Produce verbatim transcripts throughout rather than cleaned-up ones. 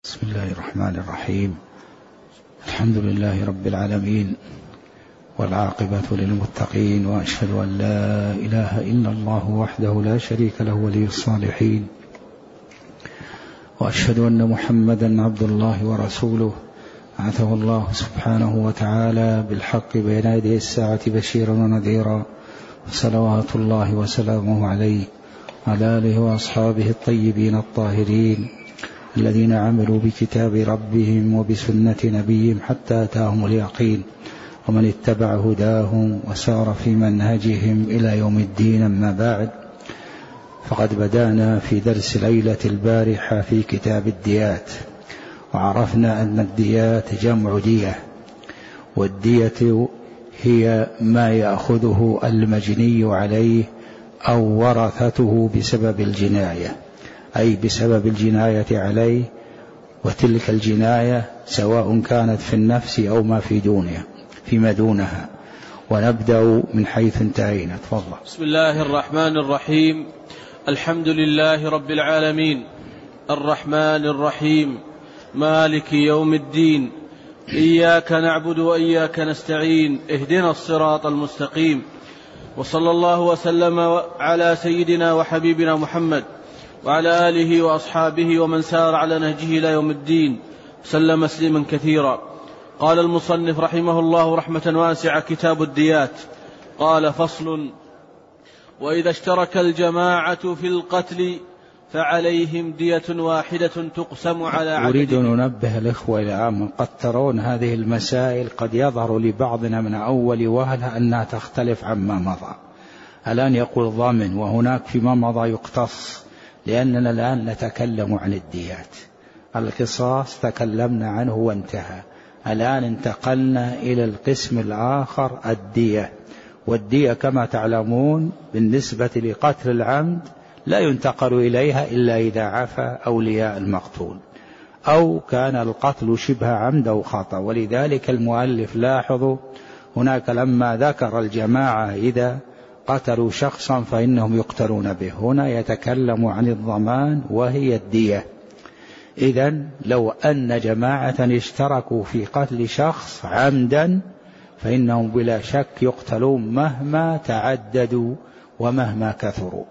بسم الله الرحمن الرحيم. الحمد لله رب العالمين، والعاقبة للمتقين، وأشهد أن لا إله إلا الله وحده لا شريك له ولي الصالحين، وأشهد أن محمدا عبد الله ورسوله بعثه الله سبحانه وتعالى بالحق بين يدي الساعة بشيرا ونذيرا، صلوات الله وسلامه عليه وعلى آله وأصحابه الطيبين الطاهرين الذين عملوا بكتاب ربهم وبسنة نبيهم حتى أتاهم اليقين، ومن اتبع هداهم وسار في منهجهم إلى يوم الدين. أما بعد، فقد بدأنا في درس ليلة البارحة في كتاب الديات، وعرفنا أن الديات جمع دية، والدية هي ما يأخذه المجني عليه أو ورثته بسبب الجناية، أي بسبب الجناية عليه، وتلك الجناية سواء كانت في النفس أو ما في دونها فيما دونها. ونبدأ من حيث انتهينا. تفضل. بسم الله الرحمن الرحيم. الحمد لله رب العالمين، الرحمن الرحيم، مالك يوم الدين، إياك نعبد وإياك نستعين، اهدنا الصراط المستقيم، وصلى الله وسلم على سيدنا وحبيبنا محمد وعلى آله وأصحابه ومن سار على نهجه إلى يوم الدين، سلم تسليما كثيرا. قال المصنف رحمه الله رحمة واسعة: كتاب الديات. قال: فصل: وإذا اشترك الجماعة في القتل فعليهم دية واحدة تقسم على عدد. أريد أن ننبه الإخوة إلى أمر، قد ترون هذه المسائل قد يظهر لبعضنا من أول وهلة أنها تختلف عما مضى. الآن يقول ضامن، وهناك فيما مضى يقتص، لأننا الآن نتكلم عن الديات. القصاص تكلمنا عنه وانتهى، الآن انتقلنا إلى القسم الآخر، الدية. والدية كما تعلمون بالنسبة لقتل العمد لا ينتقل إليها إلا إذا عفى أولياء المقتول، أو كان القتل شبه عمد أو خطأ. ولذلك المؤلف لاحظوا هناك لما ذكر الجماعة إذا قتلوا شخصا فإنهم يقتلون به، هنا يتكلم عن الضمان وهي الدية. إذن لو أن جماعة اشتركوا في قتل شخص عمدا فإنهم بلا شك يقتلون مهما تعددوا ومهما كثروا،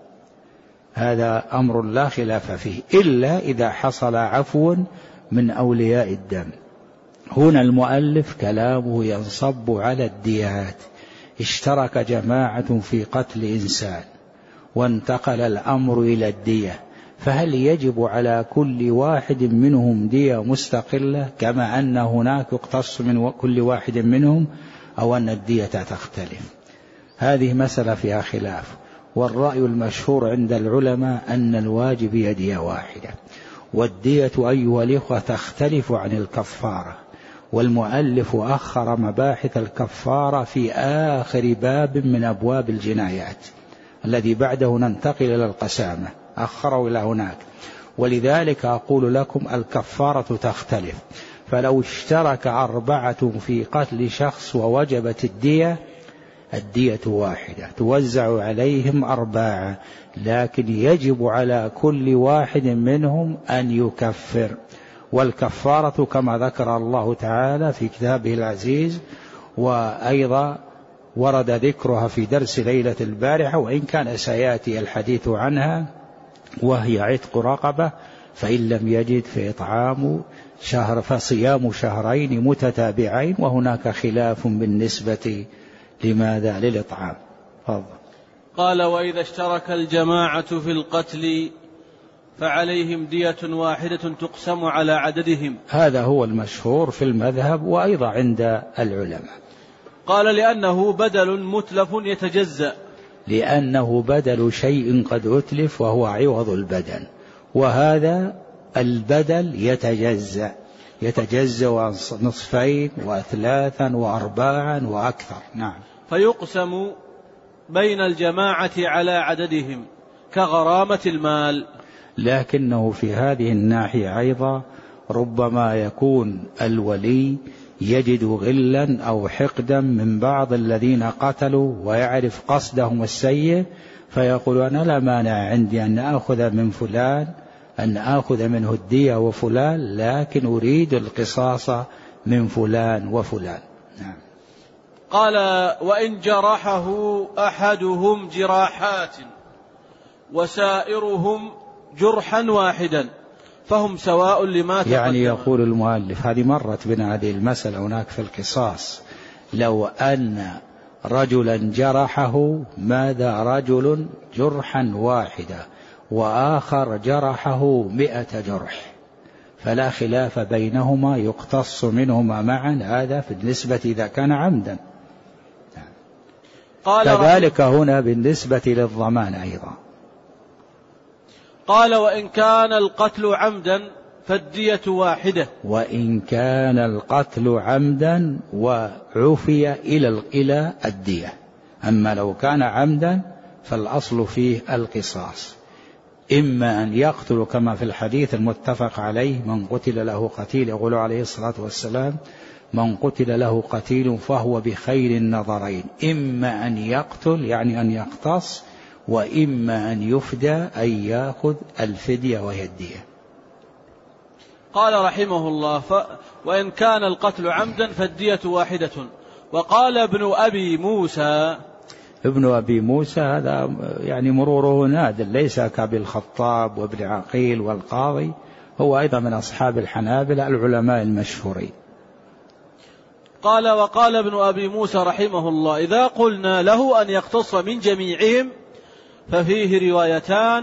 هذا أمر لا خلاف فيه، إلا إذا حصل عفو من أولياء الدم. هنا المؤلف كلامه ينصب على الديات. اشترك جماعة في قتل إنسان وانتقل الأمر إلى الدية، فهل يجب على كل واحد منهم دية مستقلة كما أن هناك يقتص من كل واحد منهم، أو أن الدية تختلف؟ هذه مسألة فيها خلاف، والرأي المشهور عند العلماء أن الواجب هي دية واحدة. والدية أيها الإخوة تختلف عن الكفارة، والمؤلف أخر مباحث الكفارة في آخر باب من أبواب الجنايات الذي بعده ننتقل إلى القسامة، أخره إلى هناك. ولذلك أقول لكم الكفارة تختلف. فلو اشترك أربعة في قتل شخص ووجبت الدية، الدية واحدة توزع عليهم أربعة، لكن يجب على كل واحد منهم أن يكفر. والكفارة كما ذكر الله تعالى في كتابه العزيز، وأيضا ورد ذكرها في درس ليلة البارحة، وإن كان سيأتي الحديث عنها، وهي عتق رقبة، فإن لم يجد فإطعام شهر فصيام شهرين متتابعين، وهناك خلاف بالنسبة لماذا للإطعام. فضل. قال: وإذا اشترك الجماعة في القتل فعليهم دية واحدة تقسم على عددهم. هذا هو المشهور في المذهب وأيضا عند العلماء. قال: لأنه بدل متلف يتجزأ. لأنه بدل شيء قد أتلف وهو عوض البدل، وهذا البدل يتجزأ يتجزأ نصفين وثلاثا وأرباعا وأكثر. نعم. فيقسم بين الجماعة على عددهم كغرامة المال. لكنه في هذه الناحية أيضا ربما يكون الولي يجد غلا أو حقدا من بعض الذين قتلوا ويعرف قصدهم السيء، فيقول: أنا لا مانع عندي أن أخذ من فلان أن آخذ منه الدية وفلان، لكن أريد القصاص من فلان وفلان. نعم. قال: وإن جرحه أحدهم جراحات وسائرهم جرحا واحدا فهم سواء لما تقدم. يعني يقول المؤلف، هذه مرت بنا هذه المسألة هناك في القصاص، لو أن رجلا جرحه ماذا رجل جرحا واحدا وآخر جرحه مئة جرح، فلا خلاف بينهما، يقتص منهما معا، هذا في النسبة إذا كان عمدا. كذلك هنا بالنسبة للضمان أيضا. قال: وإن كان القتل عمدا فالدية واحدة. وإن كان القتل عمدا وعفي إلى إلى الدية. أما لو كان عمدا فالأصل فيه القصاص، إما أن يقتل كما في الحديث المتفق عليه: من قتل له قتيل، يقول عليه الصلاة والسلام: من قتل له قتيل فهو بخير النظرين، إما أن يقتل يعني أن يقتص، وإما أن يفدى أن يأخذ الفدية وهي الدية. قال رحمه الله: ف... وإن كان القتل عمدا فالدية واحدة. وقال ابن أبي موسى، ابن أبي موسى هذا يعني مروره نادر، ليس كأبي الخطاب وابن عقيل والقاضي، هو أيضا من أصحاب الحنابلة العلماء المشهورين. قال: وقال ابن أبي موسى رحمه الله: إذا قلنا له أن يقتص من جميعهم ففيه روايتان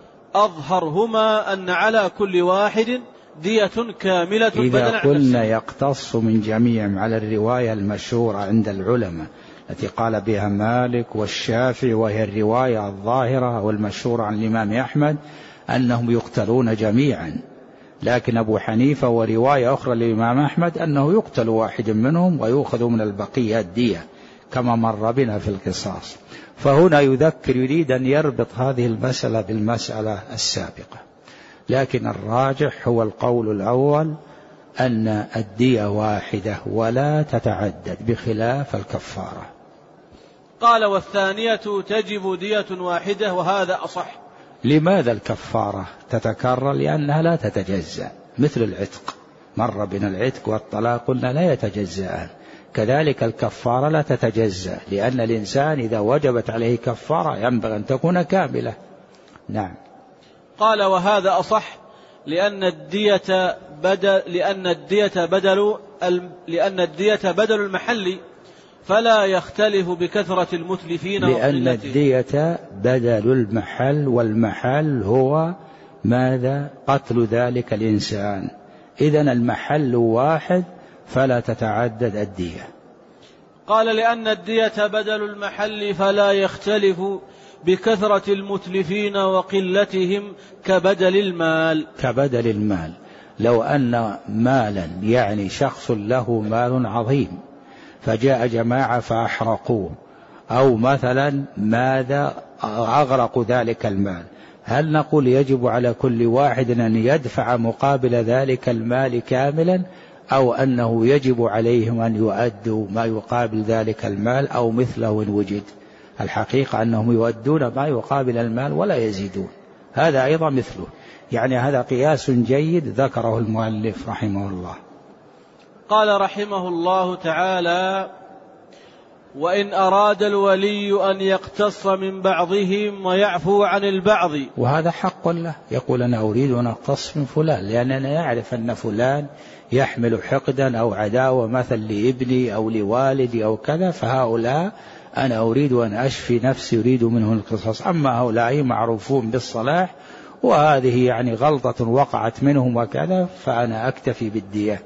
أظهرهما أن على كل واحد دية كاملة. إذا قلنا يقتص من جميعهم على الرواية المشهورة عند العلماء التي قال بها مالك والشافعي، وهي الرواية الظاهرة والمشهورة عن الإمام أحمد أنهم يقتلون جميعا، لكن أبو حنيفة ورواية أخرى للإمام أحمد أنه يقتل واحد منهم ويؤخذ من البقية الدية كما مر بنا في القصاص. فهنا يذكر، يريد أن يربط هذه المسألة بالمسألة السابقة، لكن الراجح هو القول الأول أن الدية واحدة ولا تتعدد بخلاف الكفارة. قال: والثانية تجب دية واحدة، وهذا أصح. لماذا الكفارة تتكرر؟ لأنها لا تتجزأ، مثل العتق، مر بنا العتق والطلاق قلنا لا يتجزأان، كذلك الكفارة لا تتجزأ، لأن الإنسان إذا وجبت عليه كفارة ينبغي أن تكون كاملة. نعم. قال: وهذا أصح لأن الدية بدل لأن الدية بدل لأن الدية بدل المحل فلا يختلف بكثرة المتلفين لأن وقلتهم. الدية بدل المحل، والمحل هو ماذا؟ قتل ذلك الإنسان، إذن المحل واحد فلا تتعدد الدية. قال: لأن الدية بدل المحل فلا يختلف بكثرة المتلفين وقلتهم كبدل المال. كبدل المال، لو أن مالا يعني شخص له مال عظيم فجاء جماعة فأحرقوه، أو مثلا ماذا أغرقوا ذلك المال، هل نقول يجب على كل واحد أن يدفع مقابل ذلك المال كاملا، أو أنه يجب عليهم أن يؤدوا ما يقابل ذلك المال أو مثله إن وجد؟ الحقيقة أنهم يؤدون ما يقابل المال ولا يزيدون، هذا أيضا مثله، يعني هذا قياس جيد ذكره المؤلف رحمه الله. قال رحمه الله تعالى: وإن أراد الولي أن يقتص من بعضهم ويعفو عن البعض. وهذا حق له، يقول أنا أريد أن أقتص من فلان، لأننا يعرف أن فلان يحمل حقدا أو عداوة مثل لابني أو لوالدي أو كذا، فهؤلاء أنا أريد أن أشفي نفسي، أريد منهم القصاص. أما هؤلاء معروفون بالصلاح وهذه يعني غلطة وقعت منهم وكذا، فأنا أكتفي بالدية.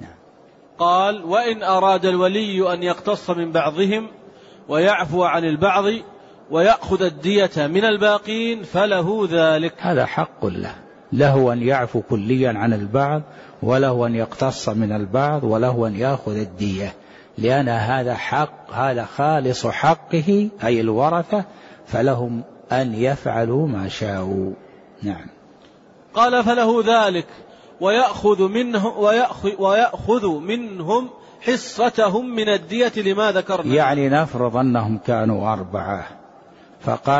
قال: وإن أراد الولي أن يقتص من بعضهم ويعفو عن البعض ويأخذ الدية من الباقين فله ذلك. هذا حق له، له أن يعفو كليا عن البعض، وله أن يقتص من البعض، وله أن يأخذ الدية، لأن هذا حق، هذا خالص حقه أي الورثة، فلهم أن يفعلوا ما شاءوا. نعم. قال: فله ذلك ويأخذ منه ويأخذ, ويأخذ منهم حصتهم من الدية لما ذكرنا. يعني نفرض أنهم كانوا أربعة، فقال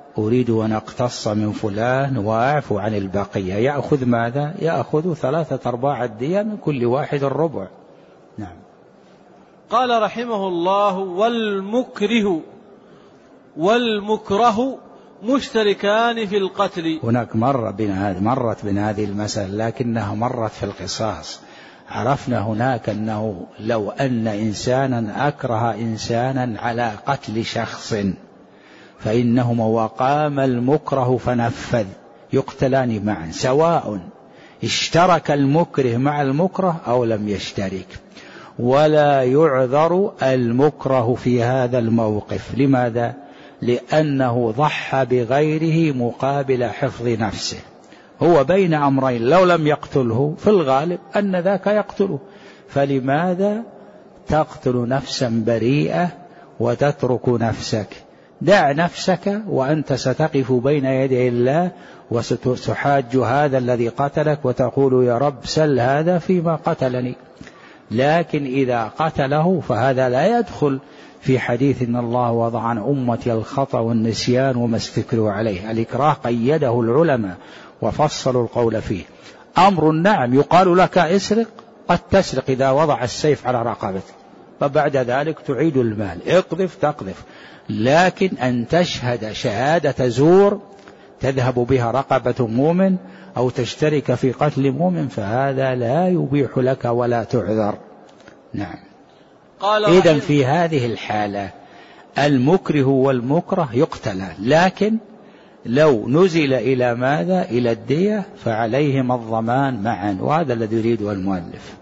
أريد أن أقتص من فلان وأعفو عن البقية، يأخذ ماذا؟ يأخذ ثلاثة أرباع الدية من كل واحد الربع. نعم. قال رحمه الله: والمكره والمكره مشتركان في القتل. هناك مر بنا هذه مرت بنا هذه المسألة، لكنها مرت في القصاص. عرفنا هناك أنه لو أن إنسانا أكره إنسانا على قتل شخص فإنهما وقام المكره فنفذ يقتلان معا، سواء اشترك المكره مع المكره أو لم يشترك، ولا يعذر المكره في هذا الموقف. لماذا؟ لأنه ضحى بغيره مقابل حفظ نفسه، هو بين أمرين، لو لم يقتله في الغالب أن ذاك يقتله، فلماذا تقتل نفسا بريئة وتترك نفسك؟ دع نفسك وأنت ستقف بين يدي الله وستحاج هذا الذي قتلك وتقول يا رب سل هذا فيما قتلني. لكن إذا قتله فهذا لا يدخل في حديث إن الله وضع عن أمتي الخطأ والنسيان وما استكروا عليه. الإكراه قيده العلماء وفصلوا القول فيه. أمر نعم يقال لك اسرق، قد تسرق إذا وضع السيف على رقبتك، فبعد ذلك تعيد المال، اقذف تقذف. لكن أن تشهد شهادة زور تذهب بها رقبة مؤمن أو تشترك في قتل مؤمن فهذا لا يبيح لك ولا تعذر. نعم. إذن في هذه الحالة المكره والمكره يقتلان، لكن لو نزل إلى ماذا؟ إلى الدية فعليهما الضمان معا، وهذا الذي يريده المؤلف.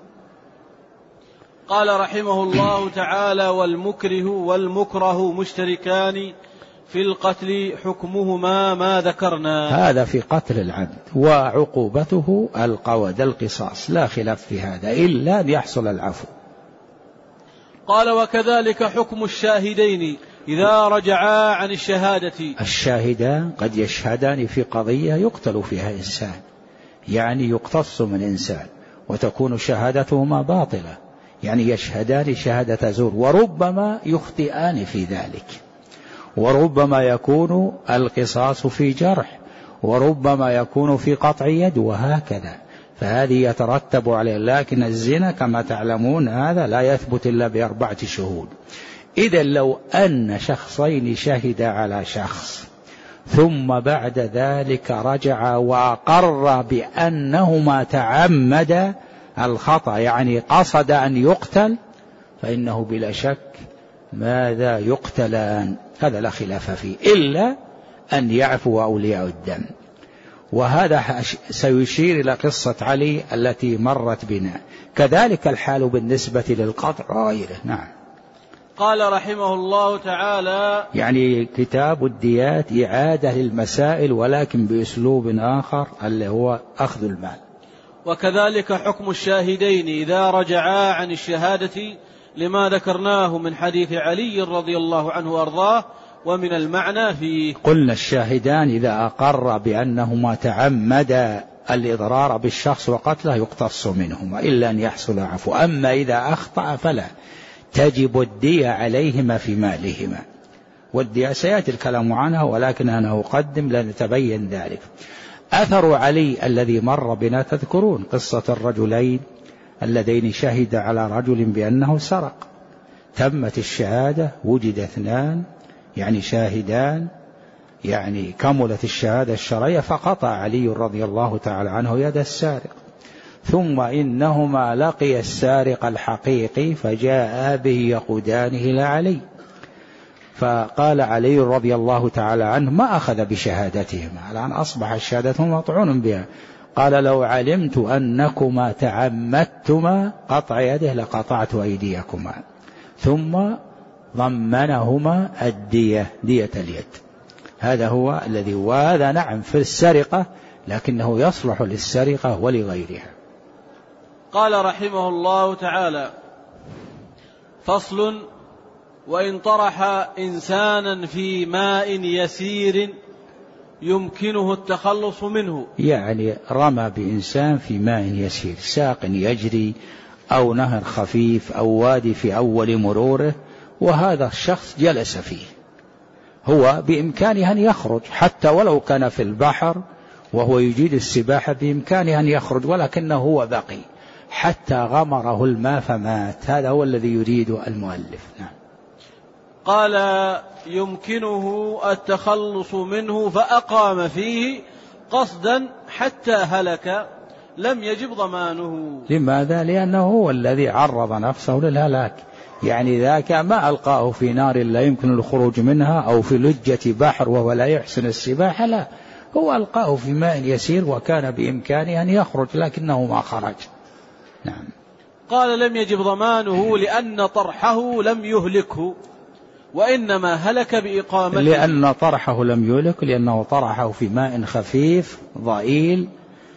قال رحمه الله تعالى: والمكره والمكره مشتركان في القتل حكمهما ما ذكرنا. هذا في قتل العبد، وعقوبته القود القصاص، لا خلاف في هذا إلا أن يحصل العفو. قال: وكذلك حكم الشاهدين إذا رجعا عن الشهادة. الشاهدان قد يشهدان في قضية يقتل فيها إنسان، يعني يقتص من إنسان وتكون شهادتهما باطلة، يعني يشهدان شهادة زور، وربما يخطئان في ذلك، وربما يكون القصاص في جرح، وربما يكون في قطع يد، وهكذا. فهذه يترتب عليه. لكن الزنا كما تعلمون هذا لا يثبت إلا بأربعة شهود. إذا لو أن شخصين شهد على شخص ثم بعد ذلك رجع وأقر بأنهما تعمد الخطأ، يعني قصد أن يقتل، فإنه بلا شك ماذا يقتلان، هذا لا خلاف فيه، إلا أن يعفو أولياء الدم. وهذا سيشير إلى قصة علي التي مرت بنا. كذلك الحال بالنسبة للقطع وغيره. نعم. قال رحمه الله تعالى: يعني كتاب الديات إعادة للمسائل ولكن بأسلوب آخر اللي هو أخذ المال. وكذلك حكم الشاهدين إذا رجعا عن الشهادة لما ذكرناه من حديث علي رضي الله عنه وأرضاه ومن المعنى فيه. قلنا الشاهدان إذا أقر بأنهما تعمد الإضرار بالشخص وقتله يقتص منهما إلا أن يحصل عفو. أما إذا أخطأ فلا تجب الدية عليهما في مالهما، والدية سيأتي الكلام عنها ولكن أنا أقدم لنتبين ذلك. أثر علي الذي مر بنا تذكرون قصة الرجلين اللذين شهد على رجل بأنه سرق، تمت الشهادة، وجد اثنان يعني شاهدان، يعني كملت الشهادة الشرعية، فقطع علي رضي الله تعالى عنه يد السارق، ثم إنهما لقي السارق الحقيقي فجاء به يقودانه إلى علي، فقال علي رضي الله تعالى عنه ما أخذ بشهادتهما، الآن أصبح الشهادة مطعون بها، قال لو علمت أنكما تعمدتما قطع يده لقطعت أيديكما، ثم ضمنهما الدية، دية اليد. هذا هو الذي، وهذا نعم في السرقة لكنه يصلح للسرقة ولغيرها. قال رحمه الله تعالى: فصل: وإن طرح إنسانا في ماء يسير يمكنه التخلص منه، يعني رمى بإنسان في ماء يسير، ساق يجري أو نهر خفيف أو وادي في أول مروره، وهذا الشخص جلس فيه هو بإمكانه أن يخرج حتى ولو كان في البحر وهو يجيد السباحة بإمكانه أن يخرج، ولكنه هو بقي حتى غمره الماء فمات. هذا هو الذي يريد المؤلف. نعم. قال يمكنه التخلص منه فأقام فيه قصدا حتى هلك لم يجب ضمانه. لماذا؟ لأنه هو الذي عرض نفسه للهلاك، يعني ذاك ما ألقاه في نار لا يمكن الخروج منها أو في لجة بحر وهو لا يحسن السباحة، لا، هو ألقاه في ماء يسير وكان بإمكانه أن يخرج لكنه ما خرج. نعم. قال لم يجب ضمانه لأن طرحه لم يهلكه وإنما هلك بإقامته. لأن طرحه لم يهلك لأنه طرحه في ماء خفيف ضئيل،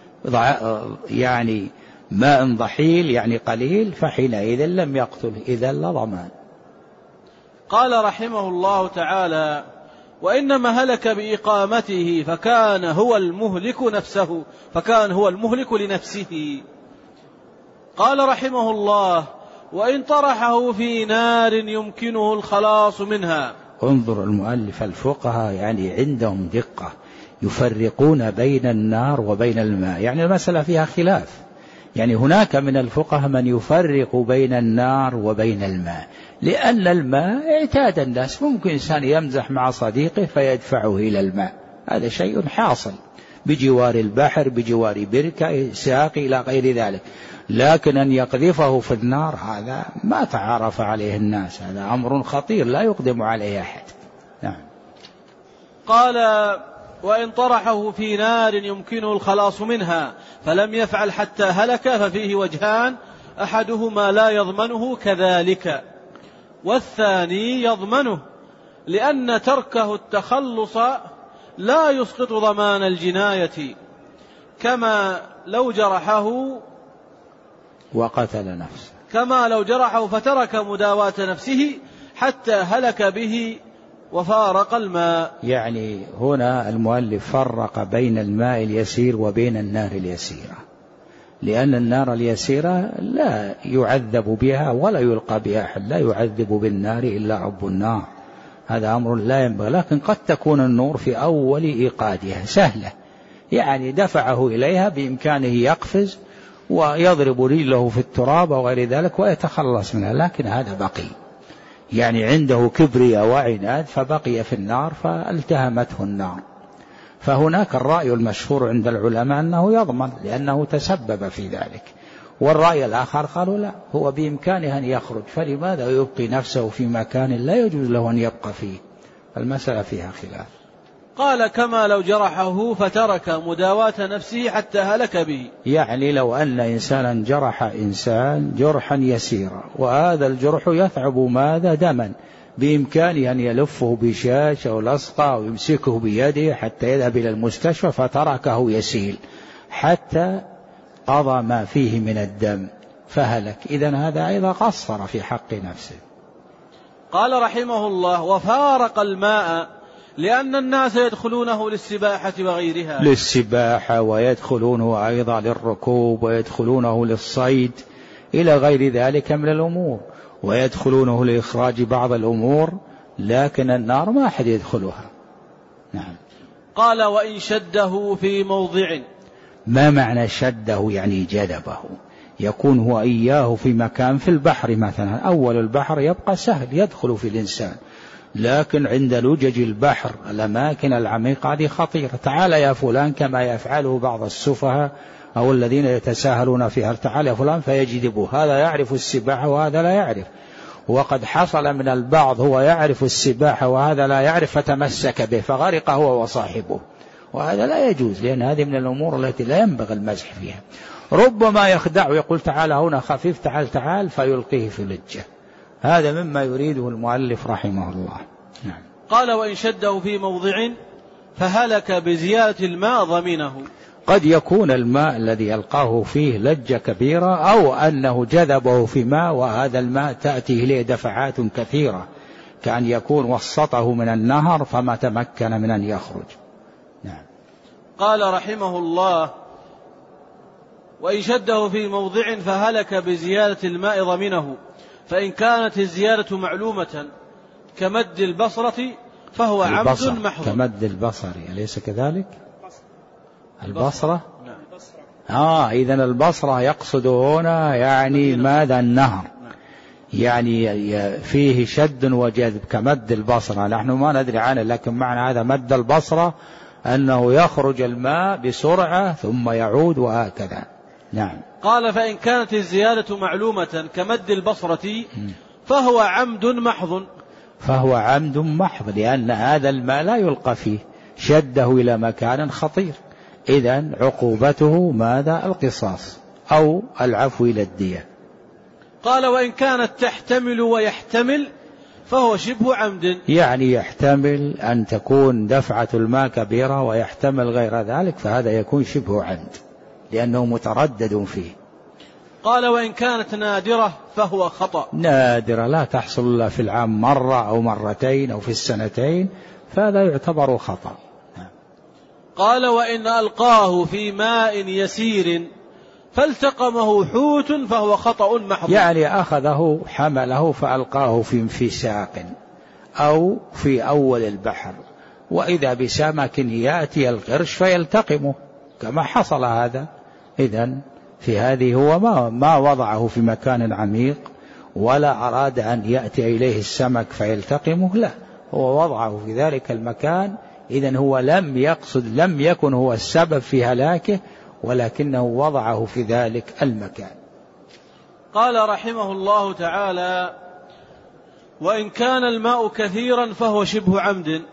يعني ماء ضحيل يعني قليل، فحينئذ لم يقتل، إذا لا ضمان. قال رحمه الله تعالى وإنما هلك بإقامته فكان هو المهلك نفسه فكان هو المهلك لنفسه. قال رحمه الله وإن طرحه في نار يمكنه الخلاص منها. انظر المؤلف، الفقهاء يعني عندهم دقة، يفرقون بين النار وبين الماء، يعني المسألة فيها خلاف، يعني هناك من الفقهاء من يفرق بين النار وبين الماء، لأن الماء اعتاد الناس، ممكن إنسان يمزح مع صديقه فيدفعه إلى الماء، هذا شيء حاصل بجوار البحر بجوار بركة ساقي إلى غير ذلك، لكن أن يقذفه في النار هذا ما تعرف عليه الناس، هذا أمر خطير لا يقدم عليه أحد. نعم. قال وإن طرحه في نار يمكنه الخلاص منها فلم يفعل حتى هلك ففيه وجهان، أحدهما لا يضمنه كذلك والثاني يضمنه، لأن تركه التخلص لا يسقط ضمان الجناية كما لو جرحه وقتل نفسه كما لو جرحه فترك مداواة نفسه حتى هلك به وفارق الماء. يعني هنا المؤلف فرق بين الماء اليسير وبين النار اليسيرة، لأن النار اليسيرة لا يعذب بها ولا يلقى بها أحد، لا يعذب بالنار إلا رب النار، هذا أمر لا ينبغي، لكن قد تكون النور في أول إيقادها سهلة، يعني دفعه إليها بإمكانه يقفز ويضرب رجله في التراب وغير ذلك ويتخلص منها، لكن هذا بقي، يعني عنده كبرياء وعناد فبقي في النار فالتهمته النار. فهناك الرأي المشهور عند العلماء أنه يضمن لأنه تسبب في ذلك، والرأي الآخر قالوا لا، هو بإمكانه أن يخرج، فلماذا يبقي نفسه في مكان لا يجوز له أن يبقى فيه؟ المسألة فيها خلاف. قال كما لو جرحه فترك مداواة نفسه حتى هلك به، يعني لو أن إنسانا جرح إنسان جرحا يسيرا وهذا الجرح يثعب ماذا دما، بإمكانه أن يلفه بشاش أو لصقة أو يمسكه بيده حتى يذهب إلى المستشفى فتركه يسيل حتى قضى ما فيه من الدم فهلك، إذن هذا أيضا قصر في حق نفسه. قال رحمه الله وفارق الماء لأن الناس يدخلونه للسباحة وغيرها، للسباحة ويدخلونه أيضا للركوب ويدخلونه للصيد إلى غير ذلك من الأمور، ويدخلونه لإخراج بعض الأمور، لكن النار ما أحد يدخلها. نعم. قال وإن شده في موضع. ما معنى شده؟ يعني جذبه، يكون هو إياه في مكان في البحر مثلا، أول البحر يبقى سهل يدخل في الإنسان، لكن عند لجج البحر الأماكن العميقة هذه خطيرة، تعال يا فلان كما يفعله بعض السفهاء أو الذين يتساهلون فيها، تعال يا فلان فيجذبه، هذا يعرف السباحة وهذا لا يعرف، وقد حصل من البعض هو يعرف السباحة وهذا لا يعرف فتمسك به فغرق هو وصاحبه، وهذا لا يجوز، لأن هذه من الأمور التي لا ينبغي المزح فيها. ربما يخدع ويقول تعال هنا خفيف تعال تعال فيلقيه في لجة، هذا مما يريده المؤلف رحمه الله. نعم. قال وإن شده في موضع فهلك بزيادة الماء ضمنه. قد يكون الماء الذي يلقاه فيه لجة كبيرة أو أنه جذبه في ماء وهذا الماء تأتي إليه دفعات كثيرة، كأن يكون وسطه من النهر فما تمكن من أن يخرج. نعم. قال رحمه الله وإن شده في موضع فهلك بزيادة الماء ضمنه، فإن كانت الزيادة معلومة كمد البصرة فهو عمد محض. كمد البصر أليس كذلك؟ البصرة. آه إذن البصرة يقصد هنا يعني ماذا؟ النهر، يعني فيه شد وجذب كمد البصرة. نحن ما ندري عنه، لكن معنى هذا مد البصرة أنه يخرج الماء بسرعة ثم يعود وهكذا. نعم. قال فإن كانت الزيادة معلومة كمد البصرة فهو عمد محض. فهو عمد محض لأن هذا الماء لا يلقى فيه، شده إلى مكان خطير، إذن عقوبته ماذا؟ القصاص أو العفو إلى الدية. قال وإن كانت تحتمل ويحتمل فهو شبه عمد. يعني يحتمل أن تكون دفعة الماء كبيرة ويحتمل غير ذلك، فهذا يكون شبه عمد لأنه متردد فيه. قال وإن كانت نادرة فهو خطأ. نادرة لا تحصل إلا في العام مرة أو مرتين أو في السنتين، فهذا يعتبر خطأ. قال وإن ألقاه في ماء يسير فالتقمه حوت فهو خطأ محض. يعني أخذه حمله فألقاه في في ساق أو في أول البحر، وإذا بسمك يأتي القرش فيلتقمه كما حصل هذا. إذن في هذه هو ما, ما وضعه في مكان عميق ولا أراد أن يأتي إليه السمك فيلتقمه، لا، هو وضعه في ذلك المكان. إذن هو لم يقصد، لم يكن هو السبب في هلاكه، ولكنه وضعه في ذلك المكان. قال رحمه الله تعالى وإن كان الماء كثيرا فهو شبه عمد.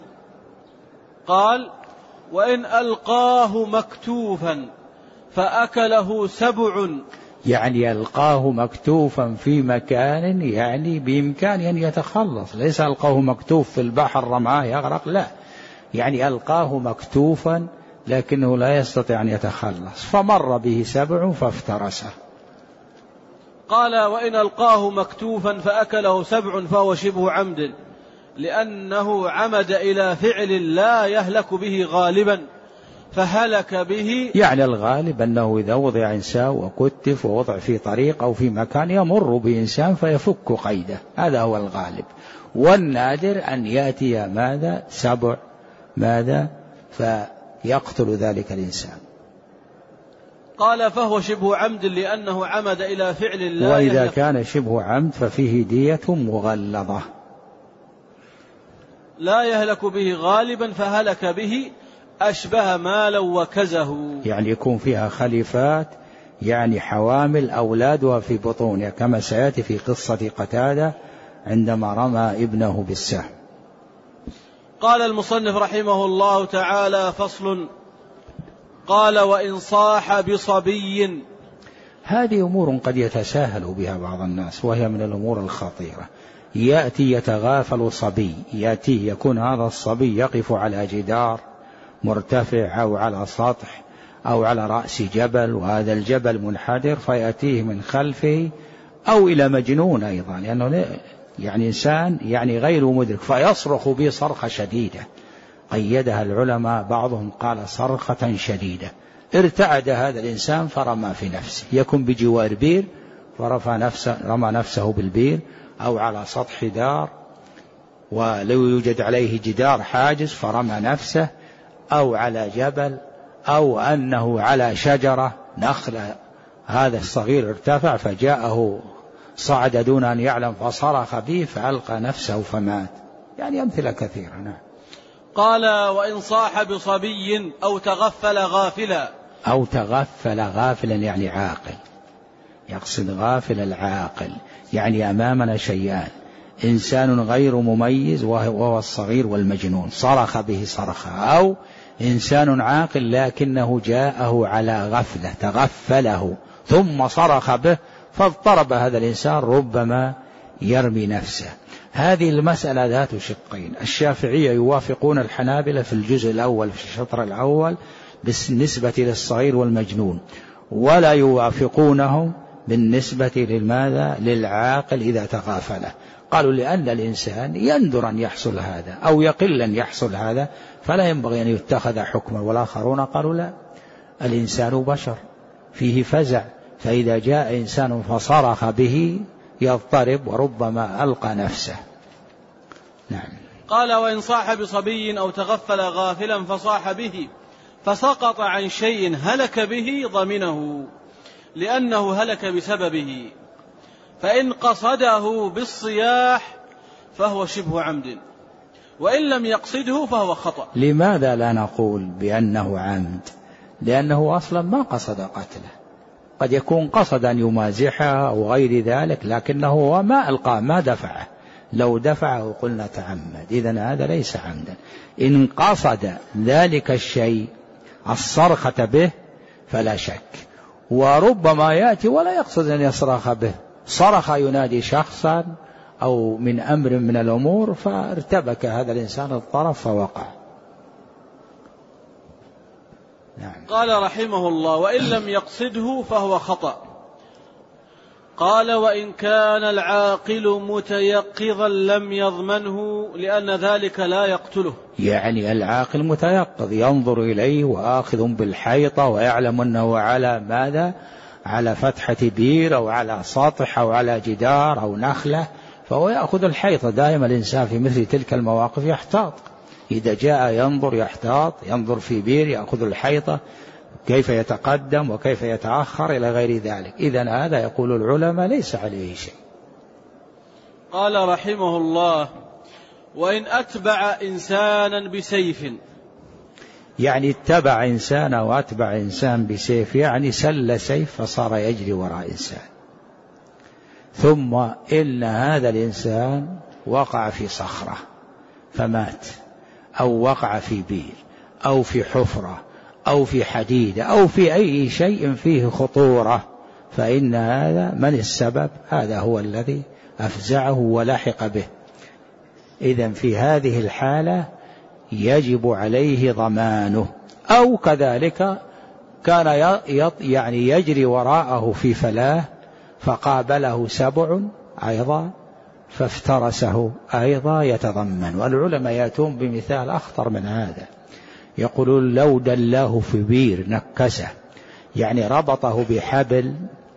قال وإن ألقاه مكتوفا فأكله سبع. يعني ألقاه مكتوفا في مكان يعني بإمكان أن يتخلص، ليس ألقاه مكتوف في البحر رماه يغرق، لا، يعني ألقاه مكتوفا لكنه لا يستطيع أن يتخلص، فمر به سبع فافترسه. قال وإن ألقاه مكتوفا فأكله سبع فهو شبه عمد، لأنه عمد إلى فعل لا يهلك به غالبا فهلك به. يعني الغالب أنه إذا وضع إنسان وكتف ووضع في طريق أو في مكان يمر بإنسان فيفك قيده، هذا هو الغالب. والنادر أن يأتي ماذا؟ سبع ماذا؟ فيقتل ذلك الإنسان. قال فهو شبه عمد لأنه عمد إلى فعل لا وإذا يهلك. كان شبه عمد ففيه دية مغلظة لا يهلك به غالبا فهلك به أشبه مالا وكزه. يعني يكون فيها خليفات، يعني حوامل أولادها في بطونها، كما سيأتي في قصة قتادة عندما رمى ابنه بالسهم. قال المصنف رحمه الله تعالى فصل. قال وإن صاح بصبي. هذه أمور قد يتساهل بها بعض الناس، وهي من الأمور الخطيرة. يأتي يتغافل صبي، يأتي يكون هذا الصبي يقف على جدار مرتفع أو على سطح أو على رأس جبل، وهذا الجبل منحدر، فيأتيه من خلفه أو إلى مجنون أيضا، لأنه يعني إنسان يعني غير مدرك، فيصرخ به صرخة شديدة قيدها العلماء، بعضهم قال صرخة شديدة. ارتعد هذا الإنسان فرمى في نفسه، يكون بجوار بير فرفع نفسه، رمى نفسه بالبير، أو على سطح دار ولو يوجد عليه جدار حاجز فرمى نفسه، أو على جبل، أو أنه على شجرة نخلة، هذا الصغير ارتفع فجاءه صعد دون أن يعلم فصرخ به فألقى نفسه فمات. يعني أمثلة كثيرة. نعم. قال وإن صاح بصبي أو تغفل غافلا. أو تغفل غافلا يعني عاقل، يقصد غافل العاقل، يعني أمامنا شيئان، إنسان غير مميز وهو الصغير والمجنون صرخ به صرخة، أو إنسان عاقل لكنه جاءه على غفلة تغفله ثم صرخ به فاضطرب هذا الإنسان، ربما يرمي نفسه. هذه المسألة ذات شقين، الشافعية يوافقون الحنابلة في الجزء الأول في الشطر الأول بالنسبة للصغير والمجنون، ولا يوافقونهم بالنسبة للماذا؟ للعاقل إذا تغافله. قالوا لأن الإنسان يندر أن يحصل هذا أو يقل أن يحصل هذا فلا ينبغي أن يتخذ حكما. والآخرون قالوا لا، الإنسان بشر فيه فزع، فإذا جاء إنسان فصرخ به يضطرب وربما ألقى نفسه. نعم. قال: وإن صاح بصبي أو تغفل غافلا فصاح به فسقط عن شيء هلك به ضمنه لأنه هلك بسببه، فإن قصده بالصياح فهو شبه عمد، وإن لم يقصده فهو خطأ. لماذا لا نقول بأنه عمد؟ لأنه أصلا ما قصد قتله، قد يكون قصد أن يمازحه أو غير ذلك، لكنه ما ألقاه ما دفعه، لو دفعه قلنا تعمد، إذن هذا ليس عمدا. إن قصد ذلك الشيء الصرخة به فلا شك، وربما يأتي ولا يقصد أن يصرخ به، صرخ ينادي شخصا أو من أمر من الأمور فارتبك هذا الإنسان الطرف فوقع. نعم. قال رحمه الله: وإن لم يقصده فهو خطأ. قال: وإن كان العاقل متيقظا لم يضمنه لأن ذلك لا يقتله. يعني العاقل متيقظ ينظر إليه وآخذ بالحيطة ويعلم أنه على ماذا؟ على فتحة بير أو على سطح أو على جدار أو نخلة، فهو يأخذ الحيطة. دائما الإنسان في مثل تلك المواقف يحتاط، إذا جاء ينظر يحتاط، ينظر في بير يأخذ الحيطة، كيف يتقدم وكيف يتأخر إلى غير ذلك. إذن هذا يقول العلماء ليس عليه شيء. قال رحمه الله: وإن أتبع إنسانا بسيف، يعني اتبع إنسان وأتبع إنسان بسيف، يعني سل سيف فصار يجري وراء إنسان، ثم إن هذا الإنسان وقع في صخرة فمات، أو وقع في بير أو في حفرة أو في حديدة أو في أي شيء فيه خطورة، فإن هذا من السبب؟ هذا هو الذي أفزعه ولحق به. إذن في هذه الحالة يجب عليه ضمانه. أو كذلك كان يعني يجري وراءه في فلاه فقابله سبع أيضا فافترسه أيضا يتضمن. والعلماء يأتون بمثال أخطر من هذا، يقولون لو دلاه في بير نكسه، يعني ربطه بحبل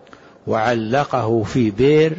وعلقه في بير،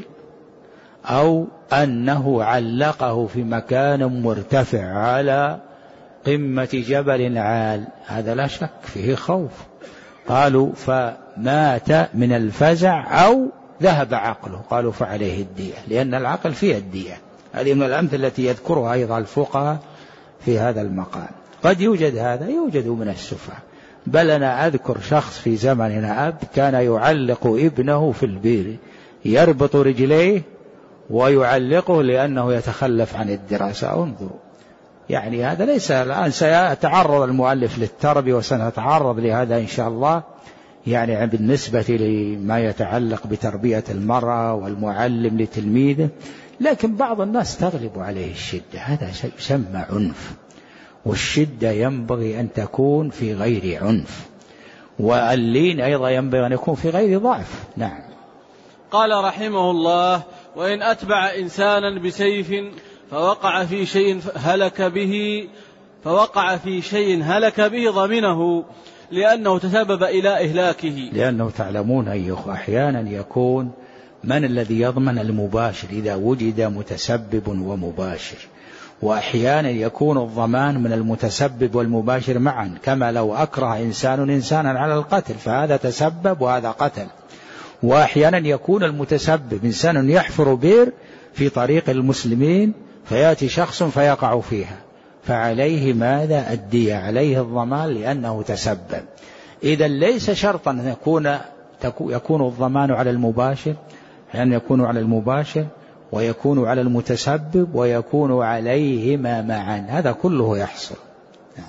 أو أنه علقه في مكان مرتفع على قمة جبل عال، هذا لا شك فيه خوف. قالوا فمات من الفزع أو ذهب عقله، قالوا فعليه الدية، لأن العقل فيه الدية. هذه من الأمثلة التي يذكرها أيضا الفقهاء في هذا المقام. قد يوجد هذا، يوجد من السفهاء، بل أنا أذكر شخص في زمننا أب كان يعلق ابنه في البير، يربط رجليه ويعلقه لأنه يتخلف عن الدراسة. انظروا، يعني هذا ليس الآن. سيتعرض المؤلف للتربية وسنتعرض لهذا إن شاء الله، يعني بالنسبة لما يتعلق بتربية المرأة والمعلم لتلميذه، لكن بعض الناس تغلب عليه الشدة، هذا يسمى عنف، والشدة ينبغي أن تكون في غير عنف، واللين أيضا ينبغي أن يكون في غير ضعف. نعم. قال رحمه الله: وإن أتبع إنسانا بسيف فوقع في شيء هلك به فوقع في شيء هلك به ضمنه لأنه تسبب إلى إهلاكه. لأنه تعلمون أيها أحيانا يكون من الذي يضمن؟ المباشر، إذا وجد متسبب ومباشر، وأحيانا يكون الضمان من المتسبب والمباشر معا، كما لو أكره إنسان إنسانا على القتل فهذا تسبب وهذا قتل. وأحيانا يكون المتسبب إنسان يحفر بير في طريق المسلمين فيأتي شخص فيقع فيها، فعليه ماذا؟ الدية، عليه الضمان لأنه تسبب. إذا ليس شرطا أن يكون يكون الضمان على المباشر، لأن يكون على المباشر ويكون على المتسبب ويكون عليهما معا، هذا كله يحصل. نعم.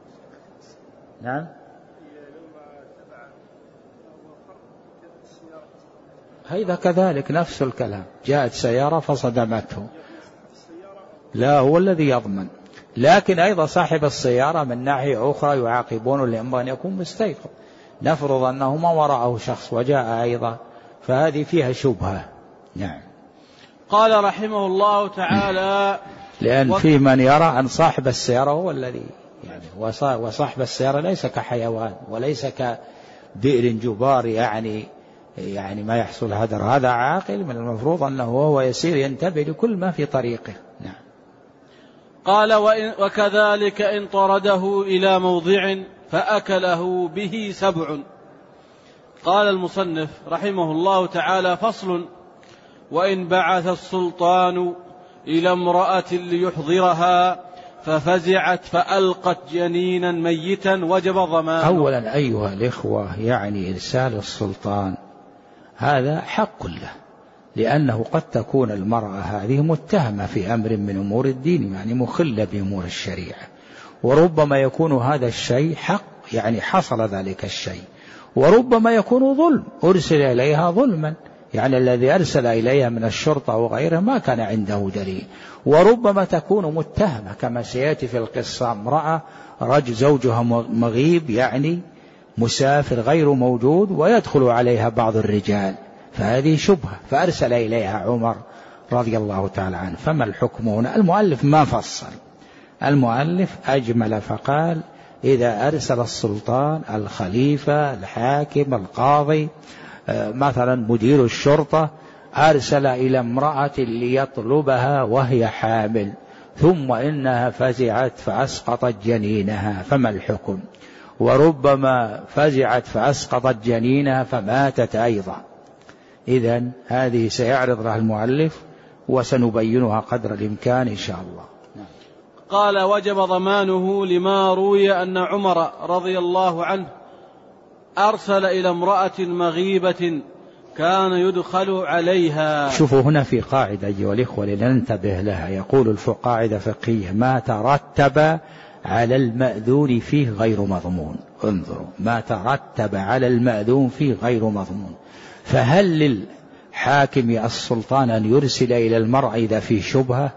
نعم. هذا كذلك نفس الكلام، جاءت سيارة فصدمته، لا هو الذي يضمن، لكن أيضا صاحب السيارة من ناحية أخرى يعاقبونه لأنه أن يكون مستيقظ. نفرض أنه ما وراءه شخص وجاء أيضا، فهذه فيها شبهة. نعم. قال رحمه الله تعالى: لأن و... في من يرى أن صاحب السيارة هو الذي يعني، وصاحب السيارة ليس كحيوان وليس كبئر جبار يعني يعني ما يحصل هدر، هذا عاقل، من المفروض أنه هو يسير ينتبه لكل ما في طريقه. نعم. قال وإن وكذلك إن طرده إلى موضع فأكله به سبع. قال المصنف رحمه الله تعالى: فصل: وإن بعث السلطان إلى امرأة ليحضرها ففزعت فألقت جنينا ميتا وجب ضمانه. أولا أيها الإخوة، يعني إرسال السلطان هذا حق له، لأنه قد تكون المرأة هذه متهمة في أمر من أمور الدين، يعني مخلة بأمور الشريعة، وربما يكون هذا الشيء حق، يعني حصل ذلك الشيء، وربما يكون ظلم، أرسل إليها ظلما، يعني الذي أرسل إليها من الشرطة وغيره ما كان عنده دليل، وربما تكون متهمة كما سيأتي في القصة، امرأة رجل زوجها مغيب، يعني مسافر غير موجود، ويدخل عليها بعض الرجال، فهذه شبهة، فأرسل إليها عمر رضي الله تعالى عنه. فما الحكم هنا؟ المؤلف ما فصل، المؤلف أجمل فقال: إذا أرسل السلطان، الخليفة، الحاكم، القاضي، مثلا مدير الشرطة، أرسل إلى امرأة ليطلبها وهي حامل، ثم إنها فزعت فأسقطت جنينها، فما الحكم؟ وربما فزعت فأسقطت جنينها فماتت أيضا. إذن هذه سيعرض لها المؤلف وسنبينها قدر الإمكان إن شاء الله. قال: وجب ضمانه لما روي أن عمر رضي الله عنه أرسل إلى امرأة مغيبة كان يدخل عليها. شوفوا هنا في قاعدة أيها الإخوة لننتبه لها، يقول الفقهاء قاعدة فقهية: ما ترتب على المأذون فيه غير مضمون. انظروا، ما ترتب على المأذون فيه غير مضمون. فهل للحاكم السلطان أن يرسل إلى المرأة إذا فيه شبهة؟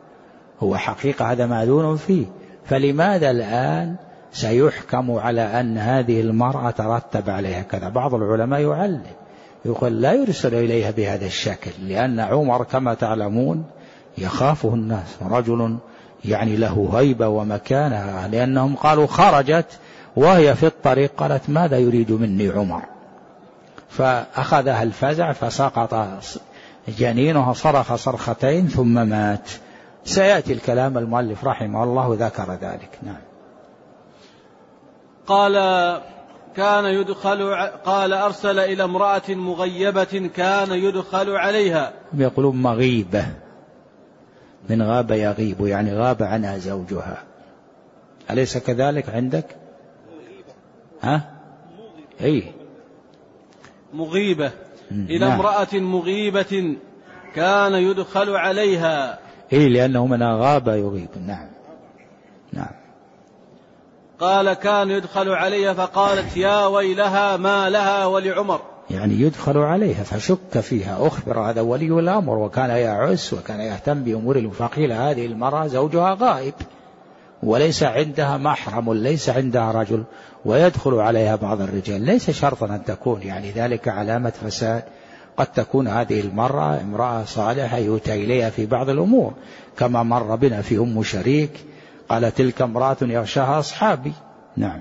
هو حقيقة هذا مأذون فيه، فلماذا الآن سيحكم على أن هذه المرأة ترتب عليها كذا؟ بعض العلماء يعلل، يقول لا يرسل إليها بهذا الشكل، لأن عمر كما تعلمون يخافه الناس، رجل يعني له هيبة ومكانة، لأنهم قالوا خرجت وهي في الطريق قالت: ماذا يريد مني عمر؟ فأخذها الفزع فسقط جنينها، صرخ صرختين ثم مات. سيأتي الكلام، المؤلف رحمه الله ذكر ذلك. نعم. قال: كان يدخل قال أرسل إلى امرأة مغيبة كان يدخل عليها. يقولون مغيبة، من غاب يغيب، يعني غاب عنها زوجها، أليس كذلك عندك؟ ها؟ أي مغيبة. إلى امرأة مغيبة كان يدخل عليها. إيه، لأنه من غاب يغيب. نعم نعم. قال: كان يدخل عليها فقالت: يا ويلها ما لها ولعمر. يعني يدخل عليها فشك فيها، أخبر هذا ولي الأمر وكان يعس وكان يهتم بأمور، فقيل هذه المرأة زوجها غائب وليس عندها محرم، ليس عندها رجل، ويدخل عليها بعض الرجال. ليس شرطا أن تكون يعني ذلك علامة فساد، قد تكون هذه المرأة امرأة صالحة يؤتى إليها في بعض الأمور، كما مر بنا في أم شريك، قال: تلك امرأة يغشاها أصحابي. نعم.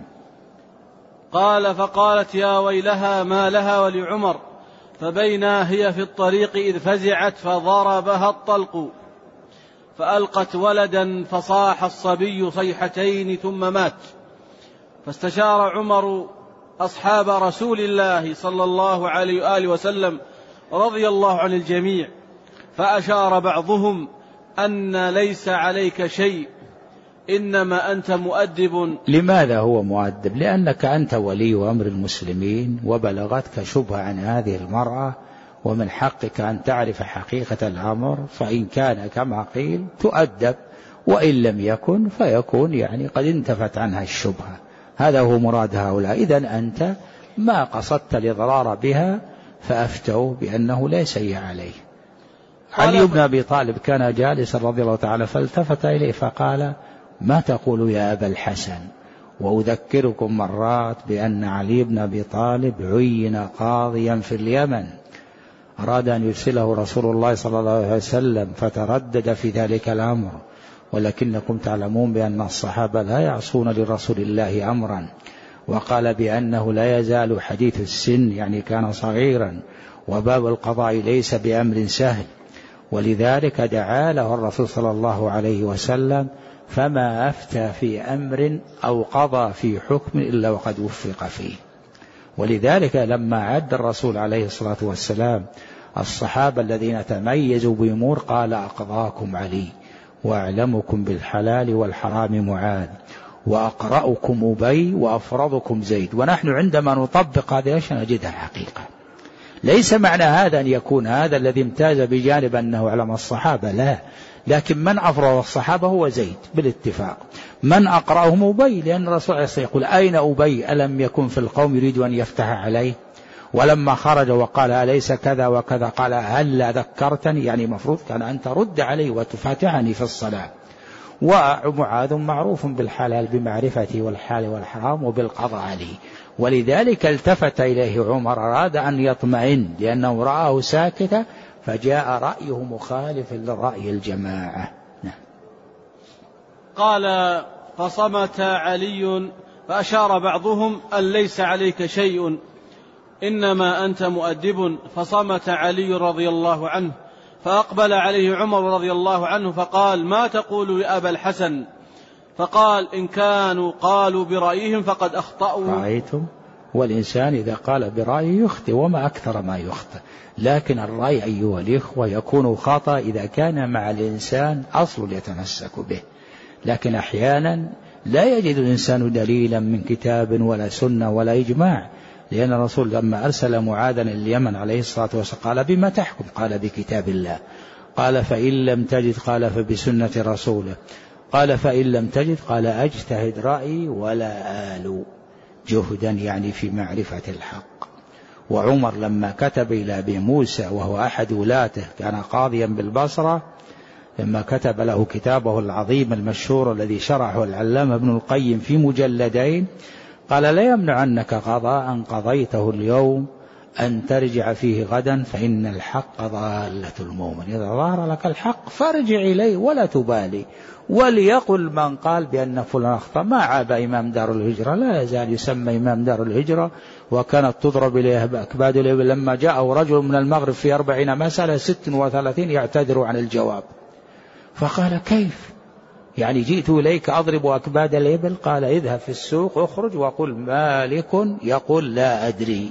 قال: فقالت: يا ويلها ما لها ولعمر، فبينا هي في الطريق إذ فزعت فضربها الطلق فألقت ولدا فصاح الصبي صيحتين ثم مات. فاستشار عمر أصحاب رسول الله صلى الله عليه وآله وسلم رضي الله عن الجميع، فأشار بعضهم أن ليس عليك شيء، إنما أنت مؤدب. لماذا هو مؤدب؟ لأنك أنت ولي أمر المسلمين وبلغتك شبهة عن هذه المرأة، ومن حقك أن تعرف حقيقة الأمر، فإن كان كما قيل تؤدب، وإن لم يكن فيكون يعني قد انتفت عنها الشبهة. هذا هو مراد هؤلاء. إذن أنت ما قصدت الإضرار بها، فأفتوا بأنه لا شيء عليه. علي بن أبي طالب كان جالسا رضي الله تعالى، فالتفت إليه فقال: ما تقول يا أبا الحسن؟ وأذكركم مرات بأن علي بن أبي طالب عين قاضيا في اليمن، أراد أن يرسله رسول الله صلى الله عليه وسلم، فتردد في ذلك الأمر، ولكنكم تعلمون بأن الصحابة لا يعصون لرسول الله أمرا، وقال بأنه لا يزال حديث السن، يعني كان صغيرا، وباب القضاء ليس بأمر سهل، ولذلك دعا له الرسول صلى الله عليه وسلم فما أفتى في أمر أو قضى في حكم إلا وقد وفق فيه. ولذلك لما عد الرسول عليه الصلاة والسلام الصحابة الذين تميزوا بأمور قال أقضاكم علي، وأعلمكم بالحلال والحرام معاذ، وأقرأكم أبي، وأفرضكم زيد. ونحن عندما نطبق هذه الأشياء نجدها حقيقة. ليس معنى هذا أن يكون هذا الذي امتاز بجانب أنه أعلم الصحابة، لا، لكن من أفرض الصحابة هو زيد بالاتفاق، من أقرأهم أبي، لأن الرسول عليه الصلاة والسلام يقول أين أبي ألم يكن في القوم يريد أن يفتح عليه، ولما خرج وقال أليس كذا وكذا قال هل ذكرتني، يعني مفروض كان أن ترد علي وتفاتحني في الصلاة. ومعاذ معروف بالحلال بمعرفته والحال والحرام وبالقضاء عليه، ولذلك التفت إليه عمر، أراد أن يطمئن لأنه رآه ساكتا، فجاء رأيه مخالف لرأي الجماعة. قال فصمت علي فأشار بعضهم أن ليس عليك شيء إنما أنت مؤدب، فصمت علي رضي الله عنه، فأقبل عليه عمر رضي الله عنه فقال ما تقول لأبا الحسن؟ فقال إن كانوا قالوا برأيهم فقد أخطأوا. رأيتم؟ والإنسان إذا قال برأيه يخطئ، وما أكثر ما يخطئ، لكن الرأي أيها الإخوة يكون خطأ إذا كان مع الإنسان أصل يتمسك به، لكن أحيانا لا يجد الإنسان دليلا من كتاب ولا سنة ولا إجماع، لأن الرسول لما أرسل معاذا اليمن عليه الصلاة والسلام قال بما تحكم؟ قال بكتاب الله. قال فإن لم تجد قال فبسنة رسوله. قال فإن لم تجد قال أجتهد رأيي ولا آل جهدا، يعني في معرفة الحق. وعمر لما كتب إلى أبي موسى وهو أحد ولاته كان قاضيا بالبصرة، لما كتب له كتابه العظيم المشهور الذي شرحه العلامة ابن القيم في مجلدين، قال لا يمنعنك قضاء قضيته اليوم أن ترجع فيه غدا، فإن الحق ضالة المؤمن، إذا ظهر لك الحق فارجع إليه ولا تبالي. وليقل من قال بأن فلان أخطأ، ما عاب إمام دار الهجرة، لا يزال يسمى إمام دار الهجرة، وكانت تضرب إليه أكباد الإبل. لما جاءه رجل من المغرب في أربعين مسألة ست وثلاثين يعتذر عن الجواب، فقال كيف يعني جئت إليك أضرب أكباد الإبل؟ قال اذهب في السوق اخرج وقل مالك يقول لا أدري،